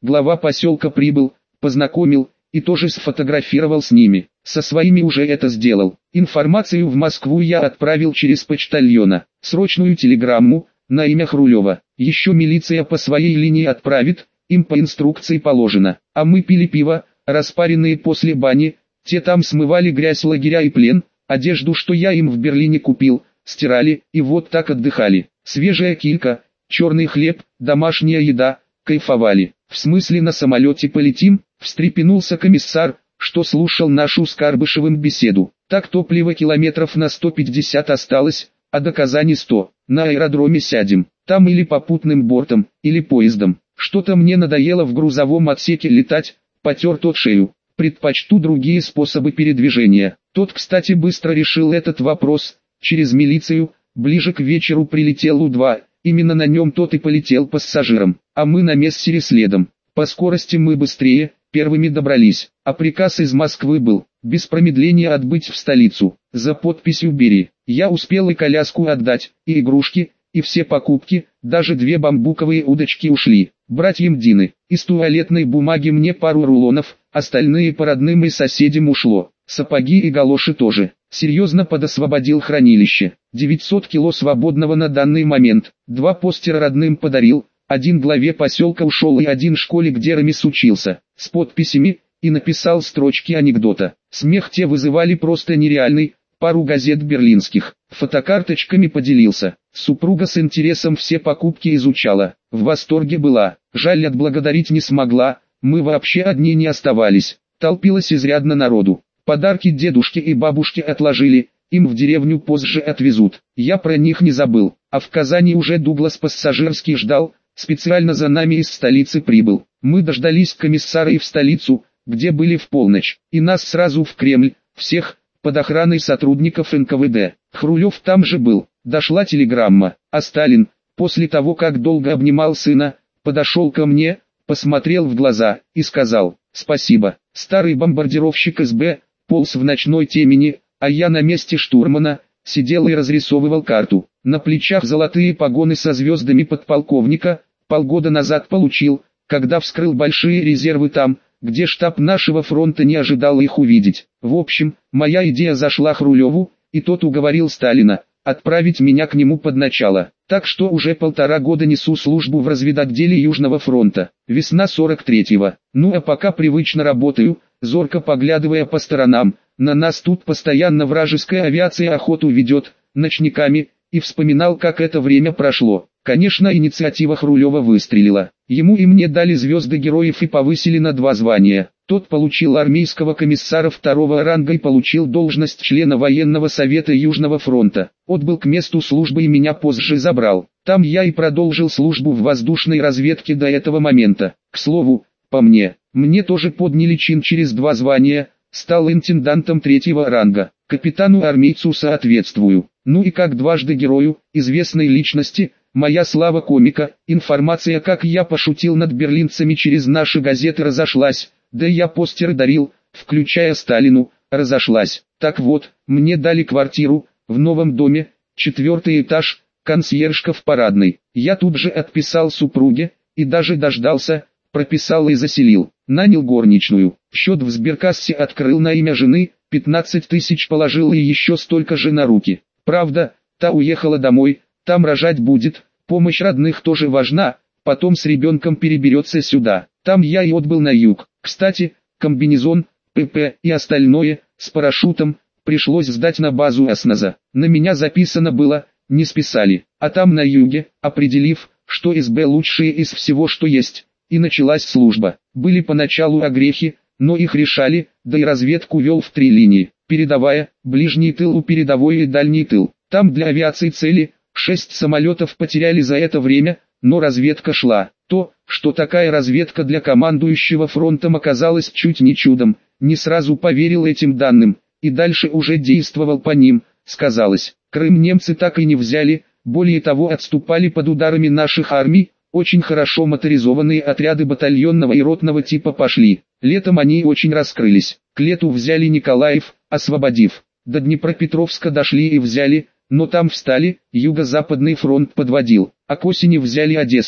Глава поселка прибыл, познакомил и тоже сфотографировал с ними. Со своими уже это сделал. Информацию в Москву я отправил через почтальона. Срочную телеграмму на имя Хрулева. Еще милиция по своей линии отправит, им по инструкции положено. А мы пили пиво, распаренные после бани, те там смывали грязь лагеря и плен, одежду, что я им в Берлине купил, стирали и вот так отдыхали. Свежая килька, черный хлеб, домашняя еда, кайфовали. В смысле на самолете полетим? Встрепенулся комиссар, что слушал нашу с Карбышевым беседу. Так топлива километров на 150 осталось, а до Казани 100. На аэродроме сядем, там или попутным бортом, или поездом. Что-то мне надоело в грузовом отсеке летать, потер тот шею. Предпочту другие способы передвижения. Тот, кстати, быстро решил этот вопрос. Через милицию, ближе к вечеру прилетел У-2, именно на нем тот и полетел пассажиром, а мы на мессере следом. По скорости мы быстрее, первыми добрались, а приказ из Москвы был, без промедления отбыть в столицу, за подписью «Бери». Я успел и коляску отдать, и игрушки, и все покупки, даже 2 бамбуковые удочки ушли. Братьям Дины, из туалетной бумаги мне пару рулонов, остальные по родным и соседям ушло. Сапоги и галоши тоже. Серьезно подосвободил хранилище. 900 кило свободного на данный момент. 2 постера родным подарил, 1 главе поселка ушел и 1 школе, где Рамис учился, с подписями, и написал строчки анекдота. Смех те вызывали просто нереальный, пару газет берлинских. Фотокарточками поделился. Супруга с интересом все покупки изучала. В восторге была. Жаль, отблагодарить не смогла, мы вообще одни не оставались. Толпилось изрядно народу. Подарки дедушке и бабушке отложили, им в деревню позже отвезут. Я про них не забыл. А в Казани уже Дуглас пассажирский ждал, специально за нами из столицы прибыл. Мы дождались комиссара и в столицу, где были в полночь. И нас сразу в Кремль, всех, под охраной сотрудников НКВД. Хрулев там же был. Дошла телеграмма, а Сталин, после того как долго обнимал сына, подошел ко мне, посмотрел в глаза и сказал: «Спасибо». Старый бомбардировщик СБ полз в ночной темени, а я на месте штурмана сидел и разрисовывал карту. На плечах золотые погоны со звездами подполковника, полгода назад получил, когда вскрыл большие резервы там, где штаб нашего фронта не ожидал их увидеть. В общем, моя идея зашла Хрулеву, и тот уговорил Сталина отправить меня к нему под начало. Так что уже 1,5 года несу службу в разведотделе Южного фронта. Весна 43-го. Ну а пока привычно работаю, зорко поглядывая по сторонам. На нас тут постоянно вражеская авиация охоту ведет, ночниками, и вспоминал, как это время прошло. Конечно, инициатива Хрулева выстрелила. Ему и мне дали звезды героев и повысили на 2 звания. Тот получил армейского комиссара 2-го ранга и получил должность члена военного совета Южного фронта. Отбыл к месту службы и меня позже забрал. Там я и продолжил службу в воздушной разведке до этого момента. К слову, по мне тоже подняли чин через 2 звания, стал интендантом 3-го ранга. Капитану-армейцу соответствую. Ну и как дважды герою, известной личности, моя слава комика, информация, как я пошутил над берлинцами, через наши газеты разошлась, да и я постеры дарил, включая Сталину, разошлась. Так вот, мне дали квартиру, в новом доме, 4-й этаж, консьержка в парадной. Я тут же отписал супруге, и даже дождался, прописал и заселил. Нанял горничную, счет в сберкассе открыл на имя жены, 15 тысяч положил и еще столько же на руки. Правда, та уехала домой, там рожать будет, помощь родных тоже важна, потом с ребенком переберется сюда. Там я и отбыл на юг. Кстати, комбинезон, ПП и остальное, с парашютом, пришлось сдать на базу ОСНАЗа. На меня записано было, не списали. А там на юге, определив, что СБ лучшие из всего, что есть, и началась служба. Были поначалу огрехи, но их решали, да и разведку вел в 3 линии. Передовая, ближний тыл у передовой и дальний тыл. Там для авиации цели, 6 самолетов потеряли за это время, но разведка шла. То, что такая разведка для командующего фронтом оказалась чуть не чудом, не сразу поверил этим данным, и дальше уже действовал по ним, сказалось. Крым немцы так и не взяли, более того отступали под ударами наших армий, очень хорошо моторизованные отряды батальонного и ротного типа пошли. Летом они очень раскрылись. К лету взяли Николаев, освободив. До Днепропетровска дошли и взяли, но там встали, юго-западный фронт подводил. А к осени взяли Одессу.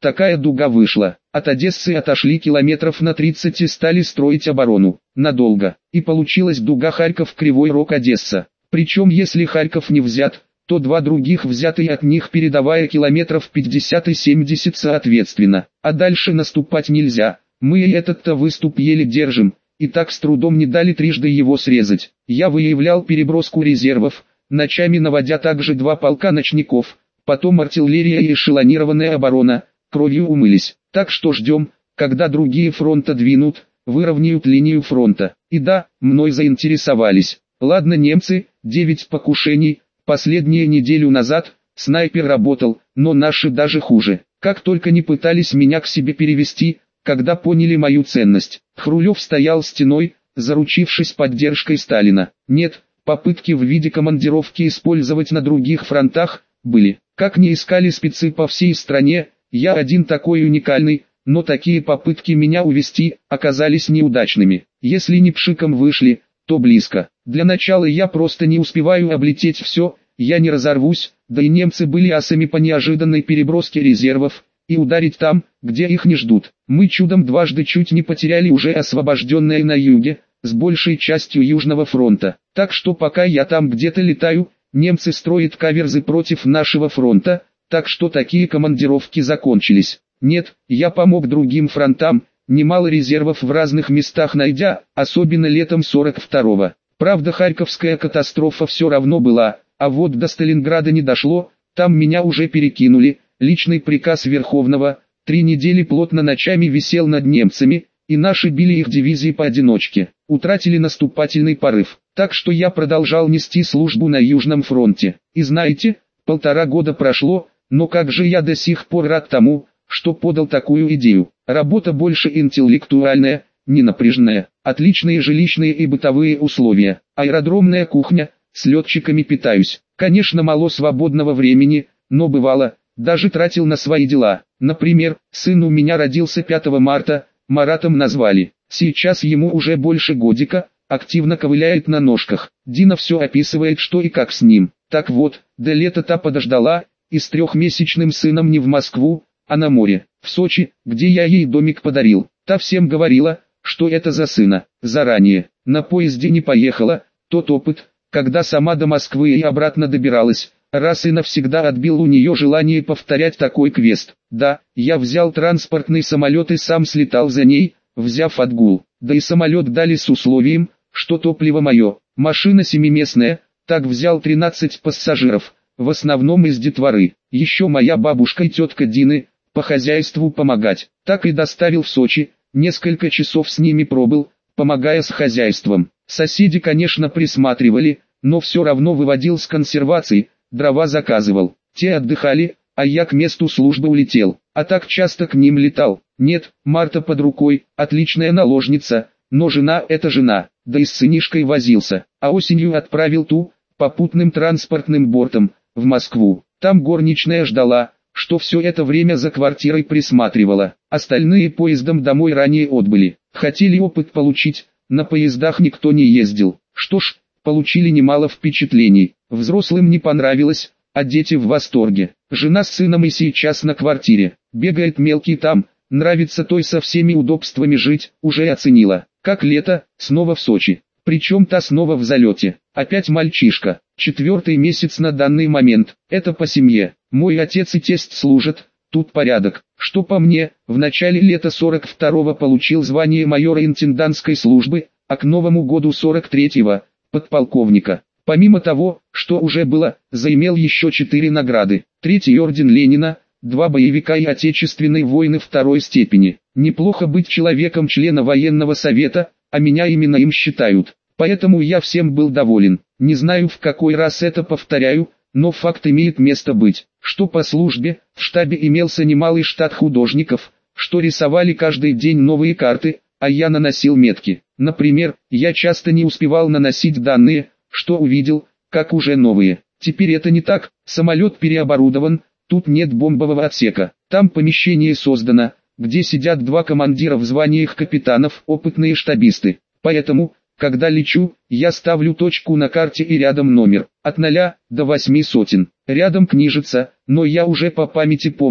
Такая дуга вышла. От Одессы отошли километров на 30 и стали строить оборону. Надолго. И получилась дуга Харьков-Кривой Рог-Одесса. Причем если Харьков не взят, то два других взятые от них передовая километров 50 и 70 соответственно. А дальше наступать нельзя. Мы и этот-то выступ еле держим. И так с трудом не дали трижды его срезать. Я выявлял переброску резервов, ночами наводя также два полка ночников, потом артиллерия и эшелонированная оборона, кровью умылись. Так что ждем, когда другие фронта двинут, выровняют линию фронта. И да, мной заинтересовались. Ладно немцы, 9 покушений, последнюю неделю назад, снайпер работал, но наши даже хуже. Как только не пытались меня к себе перевести, когда поняли мою ценность. Хрулев стоял стеной, заручившись поддержкой Сталина. Нет, попытки в виде командировки использовать на других фронтах были. Как ни искали спецы по всей стране, я один такой уникальный, но такие попытки меня увести оказались неудачными. Если не пшиком вышли, то близко. Для начала я просто не успеваю облететь все, я не разорвусь, да и немцы были асами по неожиданной переброске резервов, и ударить там, где их не ждут. Мы чудом дважды чуть не потеряли уже освобожденное на юге, с большей частью Южного фронта. Так что пока я там где-то летаю, немцы строят каверзы против нашего фронта, так что такие командировки закончились. Нет, я помог другим фронтам, немало резервов в разных местах найдя, особенно летом 42-го. Правда, Харьковская катастрофа все равно была, а вот до Сталинграда не дошло, там меня уже перекинули. Личный приказ Верховного, 3 недели плотно ночами висел над немцами, и наши били их дивизии поодиночке, утратили наступательный порыв. Так что я продолжал нести службу на Южном фронте. И знаете, 1,5 года прошло, но как же я до сих пор рад тому, что подал такую идею. Работа больше интеллектуальная, не напряженная, отличные жилищные и бытовые условия, аэродромная кухня, с летчиками питаюсь. Конечно, мало свободного времени, но бывало, даже тратил на свои дела. Например, сын у меня родился 5 марта, Маратом назвали. Сейчас ему уже больше годика, активно ковыляет на ножках. Дина все описывает, что и как с ним. Так вот, до лета та подождала, и с 3-месячным сыном не в Москву, а на море, в Сочи, где я ей домик подарил. Та всем говорила, что это за сына. Заранее, на поезде не поехала, тот опыт, когда сама до Москвы и обратно добиралась, раз и навсегда отбил у нее желание повторять такой квест. Да, я взял транспортный самолет и сам слетал за ней, взяв отгул. Да и самолет дали с условием, что топливо мое. Машина 7-местная, так взял 13 пассажиров, в основном из детворы. Еще моя бабушка и тетка Дины, по хозяйству помогать. Так и доставил в Сочи, несколько часов с ними пробыл, помогая с хозяйством. Соседи, конечно, присматривали, но все равно выводил с консервации, дрова заказывал. Те отдыхали, а я к месту службы улетел. А так часто к ним летал. Нет, Марта под рукой, отличная наложница, но жена это жена, да и с сынишкой возился. А осенью отправил ту, попутным транспортным бортом, в Москву. Там горничная ждала, что все это время за квартирой присматривала. Остальные поездом домой ранее отбыли. Хотели опыт получить, на поездах никто не ездил. Что ж, получили немало впечатлений. Взрослым не понравилось, а дети в восторге. Жена с сыном и сейчас на квартире. Бегает мелкий там, нравится той со всеми удобствами жить, уже оценила. Как лето, снова в Сочи. Причем та снова в залете. Опять мальчишка. 4-й месяц на данный момент. Это по семье. Мой отец и тесть служат. Тут порядок. Что по мне, в начале лета 42-го получил звание майора интендантской службы, а к Новому году 43-го – подполковника. Помимо того, что уже было, заимел еще 4 награды. 3-й орден Ленина, 2 боевика и Отечественной войны 2-й степени. Неплохо быть человеком члена военного совета, а меня именно им считают. Поэтому я всем был доволен. Не знаю в какой раз это повторяю, но факт имеет место быть, что по службе в штабе имелся немалый штат художников, что рисовали каждый день новые карты, а я наносил метки. Например, я часто не успевал наносить данные, что увидел, как уже новые. Теперь это не так, самолет переоборудован, тут нет бомбового отсека. Там помещение создано, где сидят 2 командира в званиях капитанов, опытные штабисты. Поэтому, когда лечу, я ставлю точку на карте и рядом номер, от 0 до 8 сотен. Рядом книжица, но я уже по памяти помню,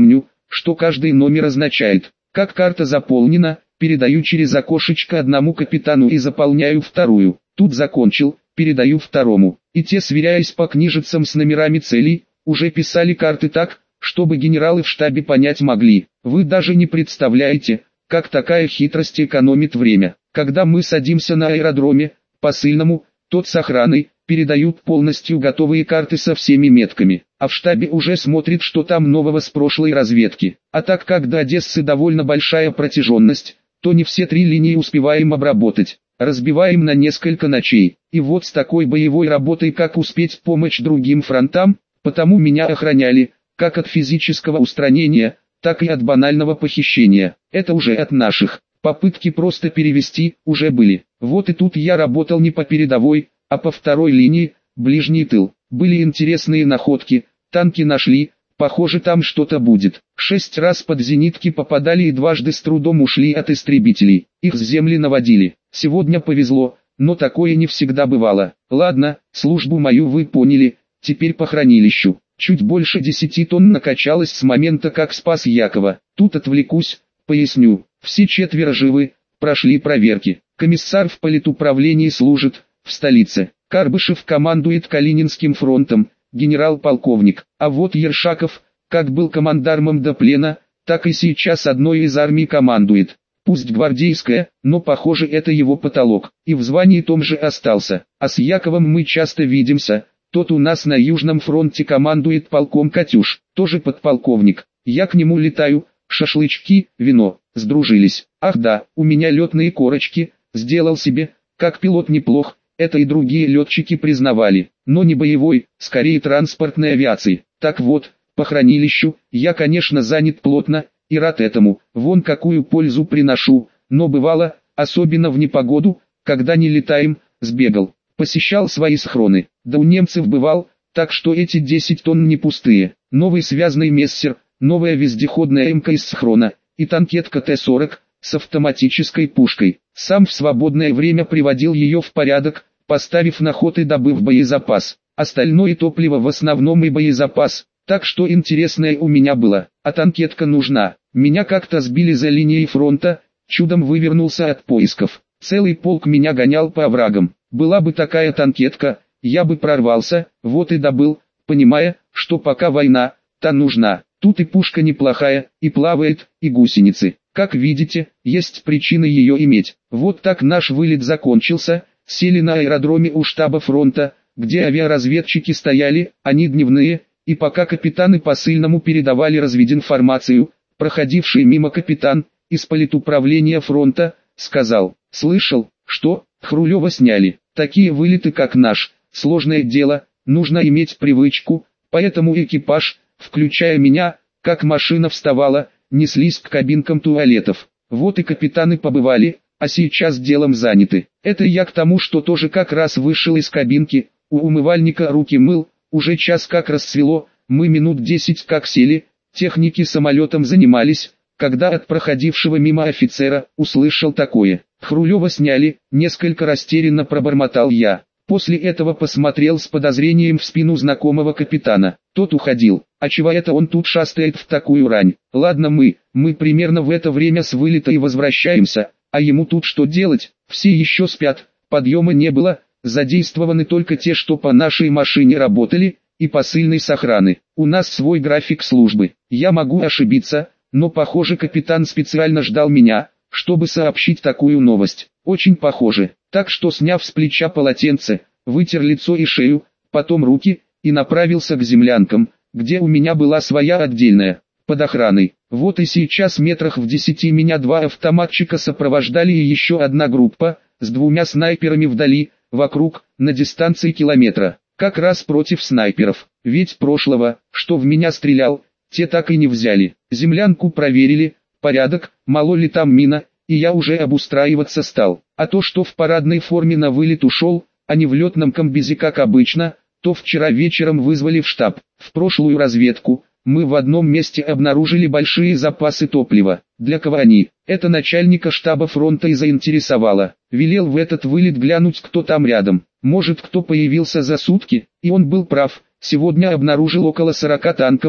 что каждый номер означает. Как карта заполнена, передаю через окошечко одному капитану и заполняю вторую. Тут закончил, передаю второму. И те, сверяясь по книжицам с номерами целей, уже писали карты так, чтобы генералы в штабе понять могли. Вы даже не представляете, как такая хитрость экономит время. Когда мы садимся на аэродроме, посыльному, тот с охраной, передают полностью готовые карты со всеми метками, а в штабе уже смотрит, что там нового с прошлой разведки. А так как до Одессы довольно большая протяженность, то не все 3 линии успеваем обработать, разбиваем на несколько ночей. И вот с такой боевой работой как успеть помочь другим фронтам, потому меня охраняли, как от физического устранения, так и от банального похищения. Это уже от наших. Попытки просто перевести уже были. Вот и тут я работал не по передовой, а по второй линии, ближний тыл. Были интересные находки, танки нашли, похоже там что-то будет. 6 раз под зенитки попадали и дважды с трудом ушли от истребителей. Их с земли наводили. Сегодня повезло, но такое не всегда бывало. Ладно, службу мою вы поняли, теперь по хранилищу. Чуть больше 10 тонн накачалось с момента, как спас Якова. Тут отвлекусь, поясню. Все 4 живы, прошли проверки. Комиссар в политуправлении служит, в столице. Карбышев командует Калининским фронтом, генерал-полковник. А вот Ершаков, как был командармом до плена, так и сейчас одной из армий командует. Пусть гвардейская, но похоже это его потолок. И в звании том же остался. А с Яковом мы часто видимся. Тот у нас на Южном фронте командует полком «Катюш», тоже подполковник. Я к нему летаю, шашлычки, вино, сдружились. Ах да, у меня летные корочки, сделал себе, как пилот неплох, это и другие летчики признавали. Но не боевой, скорее транспортной авиации. Так вот, по хранилищу, я конечно занят плотно, и рад этому, вон какую пользу приношу, но бывало, особенно в непогоду, когда не летаем, сбегал. Посещал свои схроны, да у немцев бывал, так что эти 10 тонн не пустые. Новый связанный мессер, новая вездеходная МК из схрона, и танкетка Т-40, с автоматической пушкой. Сам в свободное время приводил ее в порядок, поставив на ход и добыв боезапас. Остальное топливо в основном и боезапас, так что интересное у меня было. А танкетка нужна. Меня как-то сбили за линией фронта, чудом вывернулся от поисков. Целый полк меня гонял по оврагам. Была бы такая танкетка, я бы прорвался, вот и добыл, понимая, что пока война, та нужна. Тут и пушка неплохая, и плавает, и гусеницы. Как видите, есть причины ее иметь. Вот так наш вылет закончился, сели на аэродроме у штаба фронта, где авиаразведчики стояли, они дневные, и пока капитаны посыльному передавали развединформацию, проходивший мимо капитан, из политуправления фронта, сказал: «Слышал, что, Хрулева сняли. Такие вылеты как наш, сложное дело, нужно иметь привычку, поэтому экипаж, включая меня, как машина вставала, неслись к кабинкам туалетов. Вот и капитаны побывали, а сейчас делом заняты. Это я к тому, что тоже как раз вышел из кабинки, у умывальника руки мыл, уже час как расцвело, мы минут 10 как сели, техники самолетом занимались, когда от проходившего мимо офицера услышал такое: «Хрулева сняли», несколько растерянно пробормотал я. После этого посмотрел с подозрением в спину знакомого капитана. Тот уходил. А чего это он тут шастает в такую рань? Ладно мы примерно в это время с вылета и возвращаемся, а ему тут что делать? Все еще спят, подъема не было, задействованы только те, что по нашей машине работали, и посыльный с охраны. У нас свой график службы. Я могу ошибиться, но похоже капитан специально ждал меня, чтобы сообщить такую новость. Очень похоже. Так что, сняв с плеча полотенце, вытер лицо и шею, потом руки, и направился к землянкам, где у меня была своя отдельная, под охраной. Вот и сейчас метрах в 10 меня 2 автоматчика сопровождали и еще одна группа, с 2 снайперами вдали, вокруг, на дистанции километра. Как раз против снайперов, ведь прошлого, что в меня стрелял, те так и не взяли. Землянку проверили, порядок, мало ли там мина, и я уже обустраиваться стал. А то, что в парадной форме на вылет ушел, а не в летном комбезе как обычно, то вчера вечером вызвали в штаб. В прошлую разведку мы в одном месте обнаружили большие запасы топлива. Для кого они? Это начальника штаба фронта и заинтересовало. Велел в этот вылет глянуть, кто там рядом. Может, кто появился за сутки, и он был прав. Сегодня обнаружил около 40 танков,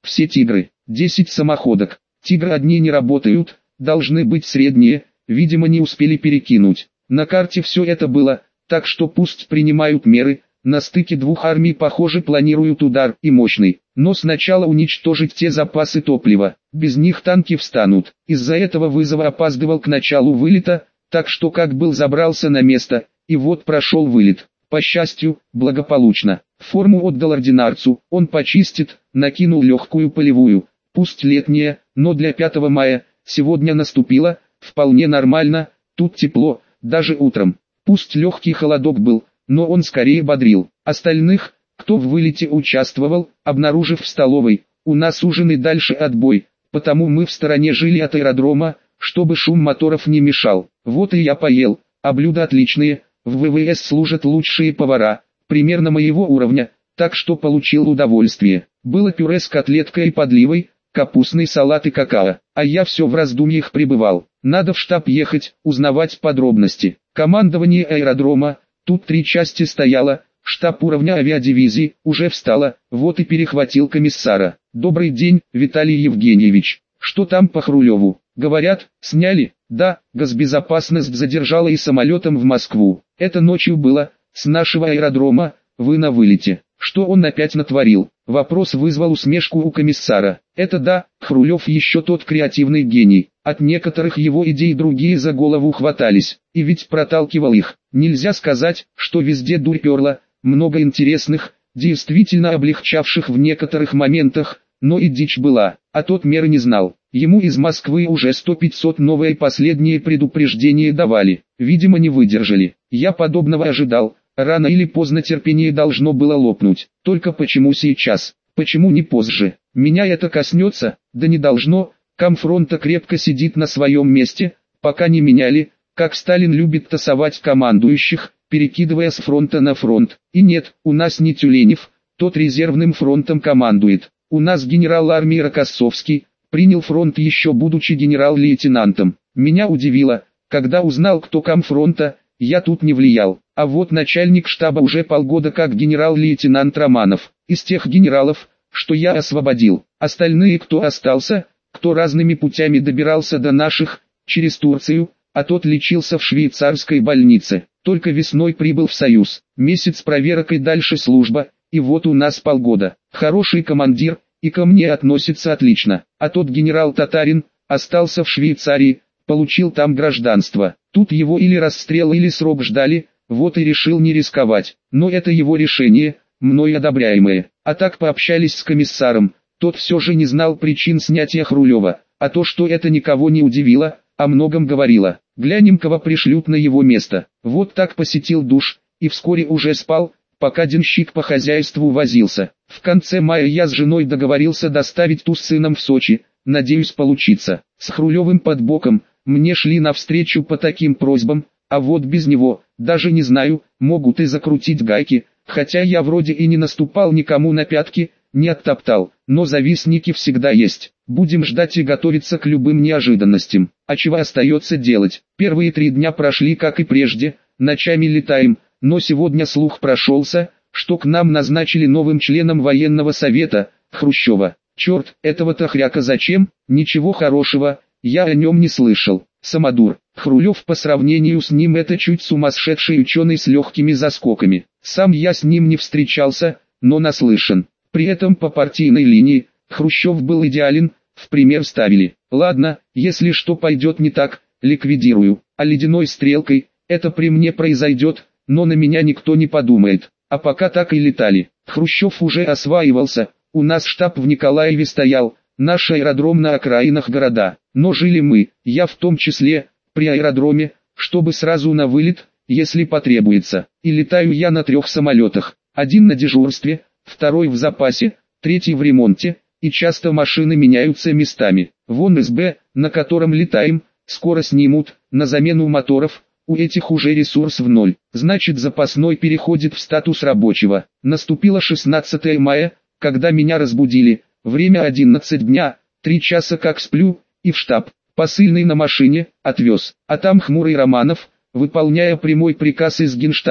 все «Тигры». 10 самоходок. «Тигры» одни не работают, должны быть средние, видимо не успели перекинуть. На карте все это было, так что пусть принимают меры. На стыке двух армий, похоже, планируют удар, и мощный. Но сначала уничтожить те запасы топлива. Без них танки встанут. Из-за этого вызова опаздывал к началу вылета, так что как был забрался на место, и вот прошел вылет. По счастью, благополучно. Форму отдал ординарцу, он почистит, накинул легкую полевую. Пусть летняя, но для 5 мая, сегодня наступило, вполне нормально, тут тепло, даже утром. Пусть легкий холодок был, но он скорее бодрил. Остальных, кто в вылете участвовал, обнаружив в столовой, у нас ужин и дальше отбой, потому мы в стороне жили от аэродрома, чтобы шум моторов не мешал. Вот и я поел, а блюда отличные, в ВВС служат лучшие повара, примерно моего уровня, так что получил удовольствие. Было пюре с котлеткой и подливой, капустный салат и какао, а я все в раздумьях пребывал. Надо в штаб ехать, узнавать подробности. Командование аэродрома. Тут 3 части стояло, штаб уровня авиадивизии, уже встала, вот и перехватил комиссара. «Добрый день, Виталий Евгеньевич. Что там по Хрулеву? Говорят, сняли?» «Да, госбезопасность задержала и самолетом в Москву. Это ночью было, с нашего аэродрома, вы на вылете. Что он опять натворил?» Вопрос вызвал усмешку у комиссара. «Это да, Хрулев еще тот креативный гений. От некоторых его идей другие за голову хватались, и ведь проталкивал их. Нельзя сказать, что везде дурь перла, много интересных, действительно облегчавших в некоторых моментах, но и дичь была, а тот меры не знал. Ему из Москвы уже 100-500 новые последние предупреждения давали, видимо не выдержали. Я подобного ожидал, рано или поздно терпение должно было лопнуть, только почему сейчас, почему не позже? Меня это коснется, да не должно. Комфронта крепко сидит на своем месте, пока не меняли, как Сталин любит тасовать командующих, перекидывая с фронта на фронт. И нет, у нас не Тюленев, тот резервным фронтом командует. У нас генерал армии Рокоссовский, принял фронт еще будучи генерал-лейтенантом. Меня удивило, когда узнал, кто комфронта, я тут не влиял. А вот начальник штаба уже полгода как генерал-лейтенант Романов, из тех генералов, что я освободил. Остальные, кто остался, кто разными путями добирался до наших, через Турцию, а тот лечился в швейцарской больнице. Только весной прибыл в Союз. Месяц проверок и дальше служба, и вот у нас полгода. Хороший командир, и ко мне относится отлично. А тот генерал Татарин, остался в Швейцарии, получил там гражданство. Тут его или расстрел, или срок ждали, вот и решил не рисковать. Но это его решение, мной одобряемое. А так пообщались с комиссаром. Тот все же не знал причин снятия Хрулева, а то, что это никого не удивило, о многом говорило. Глянем, кого пришлют на его место. Вот так посетил душ, и вскоре уже спал, пока денщик по хозяйству возился. В конце мая я с женой договорился доставить туз с сыном в Сочи, надеюсь получится. С Хрулевым под боком, мне шли навстречу по таким просьбам, а вот без него, даже не знаю, могут и закрутить гайки, хотя я вроде и не наступал никому на пятки, не оттоптал, но завистники всегда есть. Будем ждать и готовиться к любым неожиданностям. А чего остается делать? Первые 3 дня прошли как и прежде, ночами летаем, но сегодня слух прошелся, что к нам назначили новым членом военного совета, Хрущева. Черт, этого-то хряка зачем? Ничего хорошего, я о нем не слышал. Самодур. Хрулев по сравнению с ним это чуть сумасшедший ученый с легкими заскоками. Сам я с ним не встречался, но наслышан. При этом по партийной линии, Хрущев был идеален, в пример ставили. Ладно, если что пойдет не так, ликвидирую. А ледяной стрелкой, это при мне произойдет, но на меня никто не подумает. А пока так и летали. Хрущев уже осваивался, у нас штаб в Николаеве стоял, наш аэродром на окраинах города. Но жили мы, я в том числе, при аэродроме, чтобы сразу на вылет, если потребуется. И летаю я на 3 самолетах. Один на дежурстве, второй в запасе, третий в ремонте, и часто машины меняются местами. Вон СБ, на котором летаем, скоро снимут, на замену моторов, у этих уже ресурс в ноль. Значит, запасной переходит в статус рабочего. Наступило 16 мая, когда меня разбудили, время 11 дня, 3 часа как сплю, и в штаб. Посыльный на машине, отвез, а там хмурый Романов, выполняя прямой приказ из Генштаба,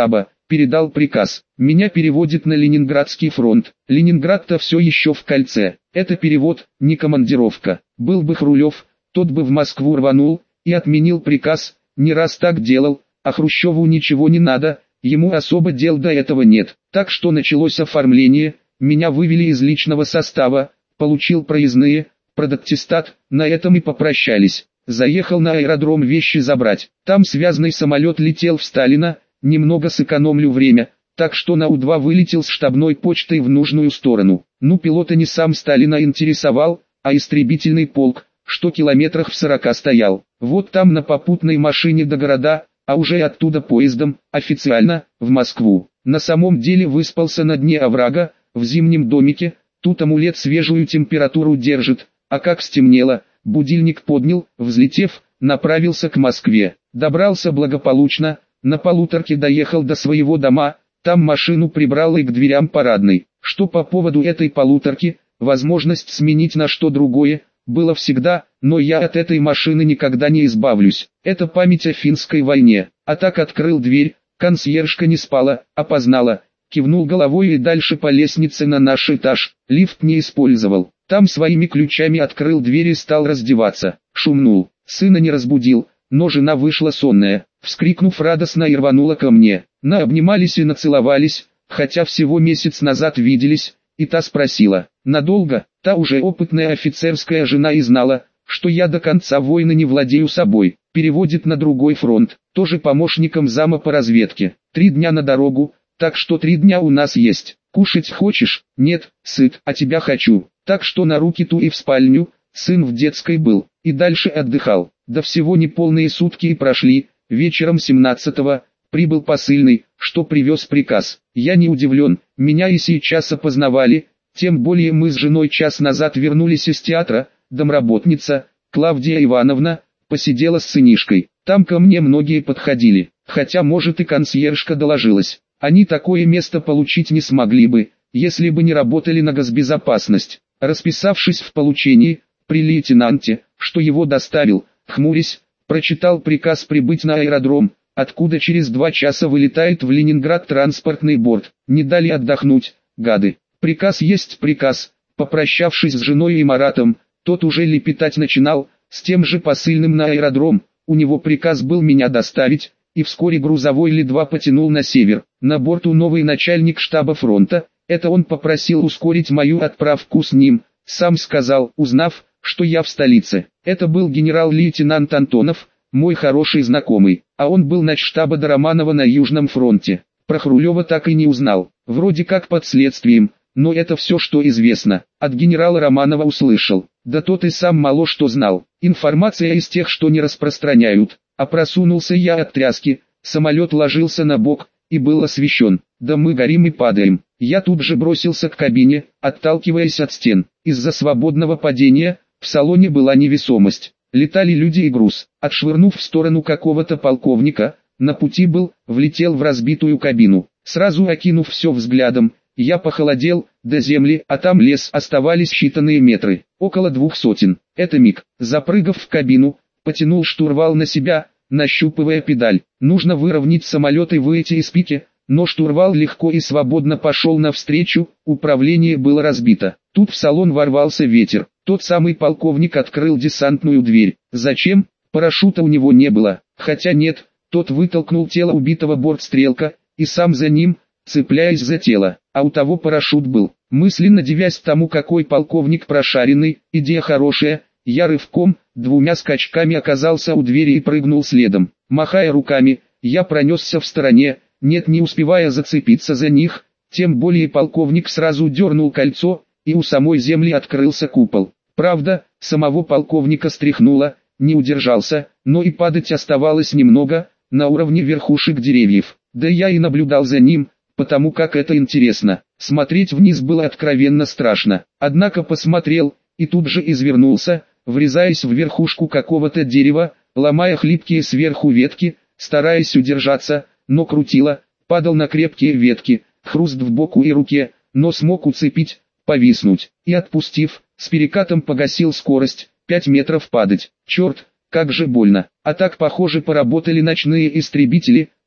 передал приказ. Меня переводит на Ленинградский фронт. Ленинград-то все еще в кольце. Это перевод, не командировка. Был бы Хрулев, тот бы в Москву рванул и отменил приказ. Не раз так делал, а Хрущеву ничего не надо, ему особо дел до этого нет. Так что началось оформление, меня вывели из личного состава, получил проездные, продаттестат, на этом и попрощались. Заехал на аэродром вещи забрать. Там связанный самолет летел в Сталино, немного сэкономлю время, так что на У-2 вылетел с штабной почтой в нужную сторону. Ну, пилота не сам Сталина интересовал, а истребительный полк, что километрах в 40 стоял. Вот там на попутной машине до города, а уже оттуда поездом, официально, в Москву. На самом деле выспался на дне оврага, в зимнем домике, тут амулет свежую температуру держит, а как стемнело, будильник поднял, взлетев, направился к Москве. Добрался благополучно, на полуторке доехал до своего дома, там машину прибрал и к дверям парадной. Что по поводу этой полуторки, возможность сменить на что другое, было всегда, но я от этой машины никогда не избавлюсь. Это память о финской войне. А так открыл дверь, консьержка не спала, опознала, кивнул головой и дальше по лестнице на наш этаж. Лифт не использовал. Там своими ключами открыл дверь и стал раздеваться. Шумнул. Сына не разбудил, но жена вышла сонная. Вскрикнув радостно и рванула ко мне. Наобнимались и нацеловались, хотя всего месяц назад виделись, и та спросила, надолго. Та уже опытная офицерская жена и знала, что я до конца войны не владею собой. Переводит на другой фронт, тоже помощником зама по разведке. 3 дня на дорогу, так что 3 дня у нас есть. Кушать хочешь? Нет, сыт, а тебя хочу. Так что на руки ту и в спальню, сын в детской был, и дальше отдыхал. До всего неполные сутки и прошли, вечером 17-го, прибыл посыльный, что привез приказ. Я не удивлен, меня и сейчас опознавали, тем более мы с женой час назад вернулись из театра, домработница, Клавдия Ивановна, посидела с сынишкой. Там ко мне многие подходили, хотя может и консьержка доложилась. Они такое место получить не смогли бы, если бы не работали на госбезопасность. Расписавшись в получении, при лейтенанте, что его доставил, хмурясь, прочитал приказ прибыть на аэродром, откуда через 2 часа вылетает в Ленинград транспортный борт. Не дали отдохнуть, гады. Приказ есть приказ. Попрощавшись с женой и Маратом, тот уже лепетать начинал, с тем же посыльным на аэродром. У него приказ был меня доставить, и вскоре грузовой Ли-2 потянул на север. На борту новый начальник штаба фронта, это он попросил ускорить мою отправку с ним, сам сказал, узнав, что я в столице. Это был генерал-лейтенант Антонов, мой хороший знакомый, а он был начштаба до Романова на Южном фронте. Про Хрулева так и не узнал, вроде как под следствием, но это все, что известно. От генерала Романова услышал, да тот и сам мало что знал. Информация из тех, что не распространяют. А просунулся я от тряски, самолет ложился на бок, и был освещен. Да мы горим и падаем. Я тут же бросился к кабине, отталкиваясь от стен. Из-за свободного падения, в салоне была невесомость. Летали люди и груз. Отшвырнув в сторону какого-то полковника, на пути был, влетел в разбитую кабину. Сразу окинув все взглядом, я похолодел, до земли, а там лес, оставались считанные метры, около 200. Это миг. Запрыгав в кабину, потянул штурвал на себя, нащупывая педаль. Нужно выровнять самолет и выйти из пики, но штурвал легко и свободно пошел навстречу, управление было разбито. Тут в салон ворвался ветер. Тот самый полковник открыл десантную дверь. Зачем? Парашюта у него не было. Хотя нет, тот вытолкнул тело убитого бортстрелка, и сам за ним, цепляясь за тело. А у того парашют был. Мысленно дивясь тому, какой полковник прошаренный, идея хорошая, я рывком, 2 скачками оказался у двери и прыгнул следом. Махая руками, я пронесся в стороне, не успевая зацепиться за них, тем более полковник сразу дернул кольцо, и у самой земли открылся купол. Правда, самого полковника стряхнуло, не удержался, но и падать оставалось немного, на уровне верхушек деревьев. Да я и наблюдал за ним, потому как это интересно. Смотреть вниз было откровенно страшно. Однако посмотрел, и тут же извернулся, врезаясь в верхушку какого-то дерева, ломая хлипкие сверху ветки, стараясь удержаться, но крутило, падал на крепкие ветки, хруст в боку и руке, но смог уцепить, повиснуть, и отпустив, с перекатом погасил скорость, 5 метров падать. Черт, как же больно. А так похоже поработали ночные истребители,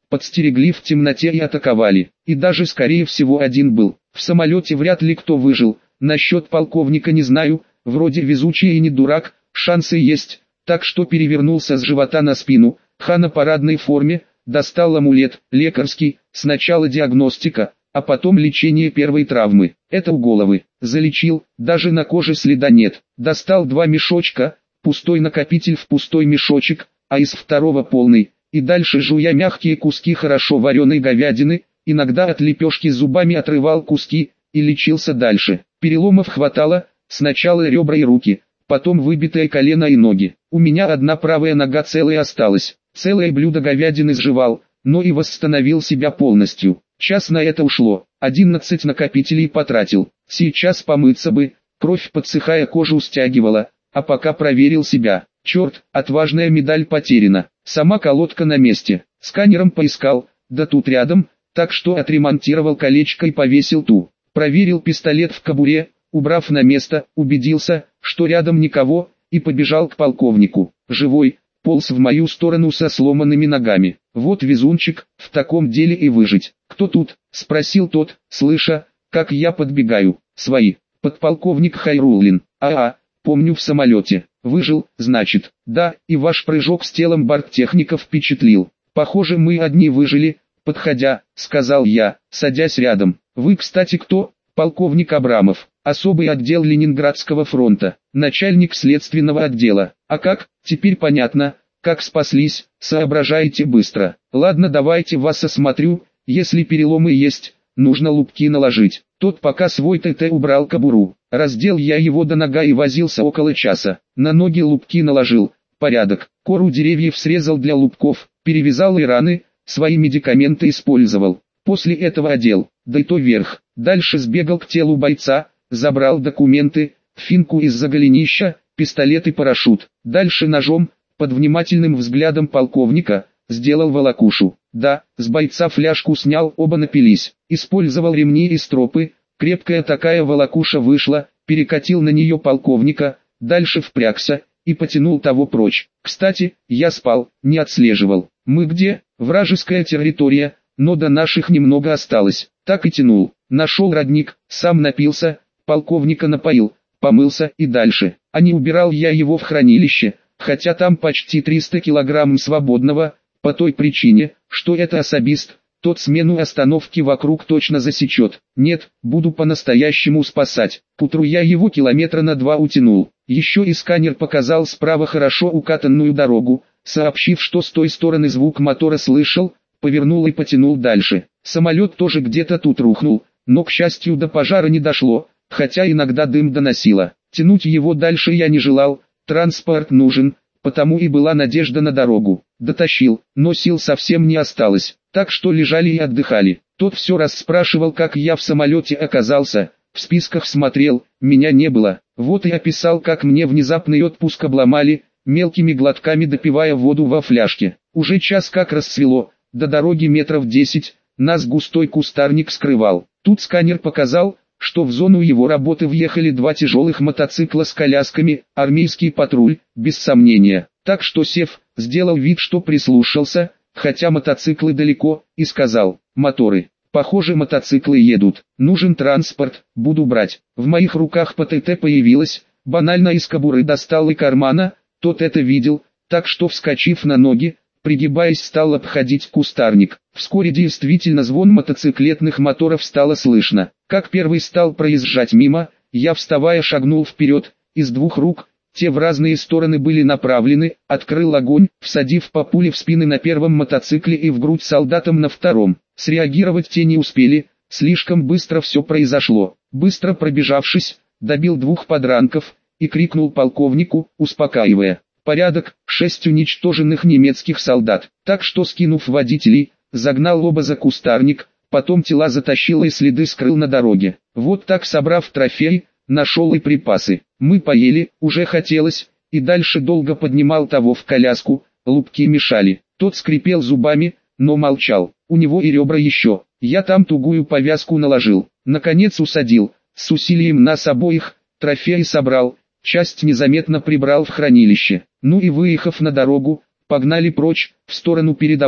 подстерегли в темноте и атаковали. И даже скорее всего один был. В самолете вряд ли кто выжил. Насчет полковника не знаю, вроде везучий и не дурак, шансы есть. Так что перевернулся с живота на спину, хан на парадной форме, достал амулет, лекарский, сначала диагностика, а потом лечение первой травмы. Это у головы. Залечил, даже на коже следа нет. Достал 2 мешочка, пустой накопитель в пустой мешочек, а из второго полный. И дальше, жуя мягкие куски хорошо вареной говядины, иногда от лепешки зубами отрывал куски, и лечился дальше. Переломов хватало, сначала ребра и руки, потом выбитое колено и ноги. У меня одна правая нога целая осталась. Целое блюдо говядины сживал, но и восстановил себя полностью. Час на это ушло, 11 накопителей потратил. Сейчас помыться бы, кровь подсыхая кожу стягивала, а пока проверил себя. Черт, отважная медаль потеряна. Сама колодка на месте. Сканером поискал, да тут рядом, так что отремонтировал колечко и повесил ту. Проверил пистолет в кобуре, убрав на место, убедился, что рядом никого, и побежал к полковнику. Живой, полз в мою сторону со сломанными ногами. Вот везунчик, в таком деле и выжить. «Кто тут?» — спросил тот, слыша, как я подбегаю. «Свои. Подполковник Хайруллин. Помню в самолете. Выжил, значит. Да, и ваш прыжок с телом борттехника впечатлил. Похоже, мы одни выжили», — подходя, сказал я, садясь рядом. «Вы, кстати, кто?» «Полковник Абрамов, особый отдел Ленинградского фронта, начальник следственного отдела. А как? Теперь понятно, как спаслись, соображаете быстро. Ладно, давайте вас осмотрю, если переломы есть, нужно лупки наложить». Тот пока свой ТТ убрал кобуру. Раздел я его до нога и возился около часа. На ноги лупки наложил. Порядок. Кору деревьев срезал для лупков, перевязал и раны, свои медикаменты использовал. После этого одел, да и то вверх. Дальше сбегал к телу бойца, забрал документы, финку из-за голенища, пистолет и парашют. Дальше ножом, под внимательным взглядом полковника, сделал волокушу. Да, с бойца фляжку снял, оба напились. Использовал ремни и стропы, крепкая такая волокуша вышла, перекатил на нее полковника, дальше впрягся и потянул того прочь. Кстати, я спал, не отслеживал. Мы где? Вражеская территория, но до наших немного осталось. Так и тянул. Нашел родник, сам напился, полковника напоил, помылся и дальше. А не убирал я его в хранилище, хотя там почти 300 килограмм свободного, по той причине, что это особист, тот смену остановки вокруг точно засечет. Нет, буду по-настоящему спасать. К утру я его километра на 2 утянул. Еще и сканер показал справа хорошо укатанную дорогу, сообщив, что с той стороны звук мотора слышал, повернул и потянул дальше. Самолет тоже где-то тут рухнул, но к счастью до пожара не дошло, хотя иногда дым доносило. Тянуть его дальше я не желал, транспорт нужен, потому и была надежда на дорогу. Дотащил, но сил совсем не осталось, так что лежали и отдыхали. Тот все расспрашивал, как я в самолете оказался, в списках смотрел, меня не было. Вот и описал, как мне внезапный отпуск обломали, мелкими глотками допивая воду во фляжке. Уже час как рассвело, до дороги метров 10, нас густой кустарник скрывал. Тут сканер показал, что в зону его работы въехали 2 тяжелых мотоцикла с колясками, армейский патруль, без сомнения. Так что сев, сделал вид, что прислушался, хотя мотоциклы далеко, и сказал: «Моторы. Похоже, мотоциклы едут. Нужен транспорт, буду брать». В моих руках ПТТ появилась, банально из кобуры достал и кармана, тот это видел, так что, вскочив на ноги, пригибаясь, стал обходить кустарник. Вскоре действительно звон мотоциклетных моторов стало слышно. Как первый стал проезжать мимо, я, вставая, шагнул вперед, из 2 рук, те в разные стороны были направлены, открыл огонь, всадив по пуле в спины на первом мотоцикле и в грудь солдатам на втором. Среагировать те не успели, слишком быстро все произошло. Быстро пробежавшись, добил 2 подранков и крикнул полковнику, успокаивая: «Порядок, 6 уничтоженных немецких солдат». Так что, скинув водителей, загнал оба за кустарник, потом тела затащил и следы скрыл на дороге. Вот так, собрав трофей, нашел и припасы. Мы поели, уже хотелось, и дальше долго поднимал того в коляску, лупки мешали. Тот скрипел зубами, но молчал. У него и ребра еще. Я там тугую повязку наложил. Наконец усадил, с усилием нас обоих, трофей собрал, часть незаметно прибрал в хранилище. Ну и выехав на дорогу, погнали прочь, в сторону передовой,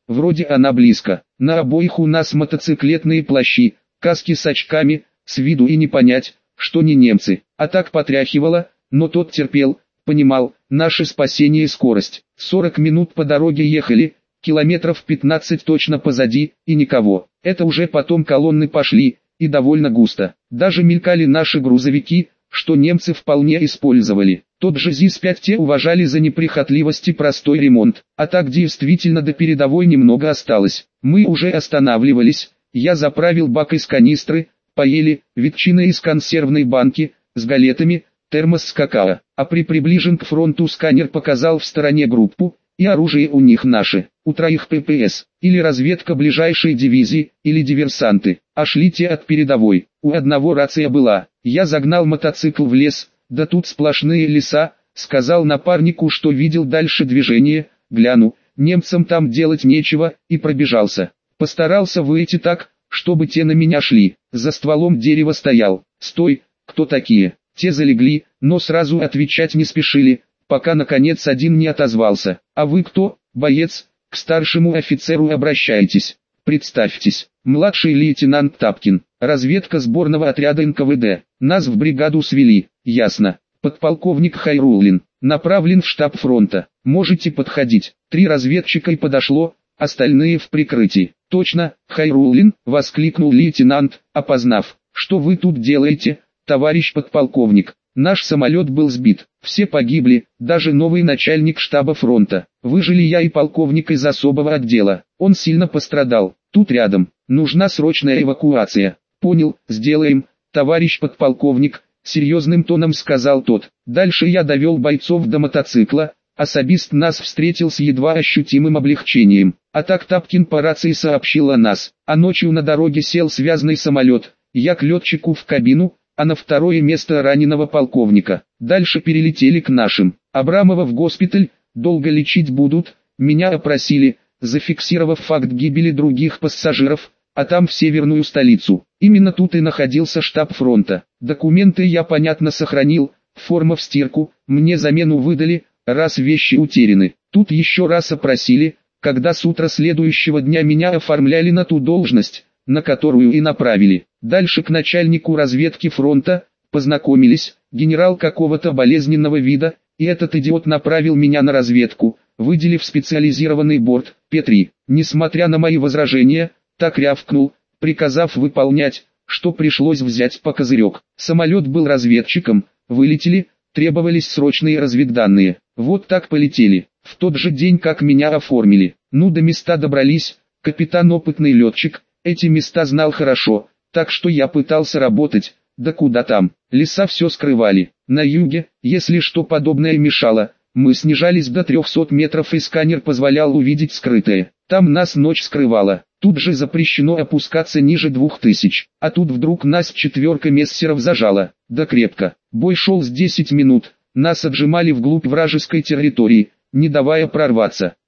вроде она близко. На обоих у нас мотоциклетные плащи, каски с очками, с виду и не понять, что не немцы. А так потряхивало, но тот терпел, понимал, наше спасение и скорость. 40 минут по дороге ехали, километров 15 точно позади, и никого. Это уже потом колонны пошли, и довольно густо. Даже мелькали наши грузовики, что немцы вполне использовали. Тот же ЗИС-5 те уважали за неприхотливость и простой ремонт. А так действительно до передовой немного осталось. Мы уже останавливались, я заправил бак из канистры, поели, ветчина из консервной банки, с галетами, термос с какао. А при приближен к фронту сканер показал в стороне группу, и оружие у них наше. У троих ППС, или разведка ближайшей дивизии, или диверсанты, а шли те от передовой. У одного рация была. Я загнал мотоцикл в лес, да тут сплошные леса, сказал напарнику, что видел дальше движение, гляну, немцам там делать нечего, и пробежался. Постарался выйти так, чтобы те на меня шли. За стволом дерева стоял. «Стой, кто такие?» Те залегли, но сразу отвечать не спешили, пока наконец один не отозвался. «А вы кто, боец? К старшему офицеру обращайтесь. Представьтесь, младший лейтенант Тапкин, разведка сборного отряда НКВД. Нас в бригаду свели, ясно. Подполковник Хайруллин, направлен в штаб фронта. Можете подходить». 3 разведчика и подошло, остальные в прикрытии. «Точно, Хайруллин», — воскликнул лейтенант, опознав. «Что вы тут делаете, товарищ подполковник? Наш самолет был сбит, все погибли, даже новый начальник штаба фронта. Выжили я и полковник из особого отдела. Он сильно пострадал. Тут рядом. Нужна срочная эвакуация». «Понял, сделаем, товарищ подполковник», — серьезным тоном сказал тот. Дальше я довел бойцов до мотоцикла. Особист нас встретил с едва ощутимым облегчением. А так Тапкин по рации сообщил о нас. А ночью на дороге сел связанный самолет. Я к летчику в кабину, а на второе место раненого полковника. Дальше перелетели к нашим. Абрамова в госпиталь, долго лечить будут. Меня опросили, зафиксировав факт гибели других пассажиров, а там в северную столицу. Именно тут и находился штаб фронта. Документы я понятно сохранил, форма в стирку, мне замену выдали, раз вещи утеряны. Тут еще раз опросили, когда с утра следующего дня меня оформляли на ту должность, на которую и направили. Дальше к начальнику разведки фронта, познакомились, генерал какого-то болезненного вида, и этот идиот направил меня на разведку, выделив специализированный борт, П-3. Несмотря на мои возражения, так рявкнул, приказав выполнять, что пришлось взять по козырек. Самолет был разведчиком, вылетели, требовались срочные разведданные. Вот так полетели. В тот же день как меня оформили. Ну до места добрались, капитан опытный летчик, эти места знал хорошо, так что я пытался работать, да куда там, леса все скрывали. На юге, если что подобное мешало, мы снижались до 300 метров и сканер позволял увидеть скрытое. Там нас ночь скрывала, тут же запрещено опускаться ниже 2000, а тут вдруг нас 4 мессеров зажало, да крепко. Бой шел с 10 минут, нас отжимали вглубь вражеской территории, не давая прорваться.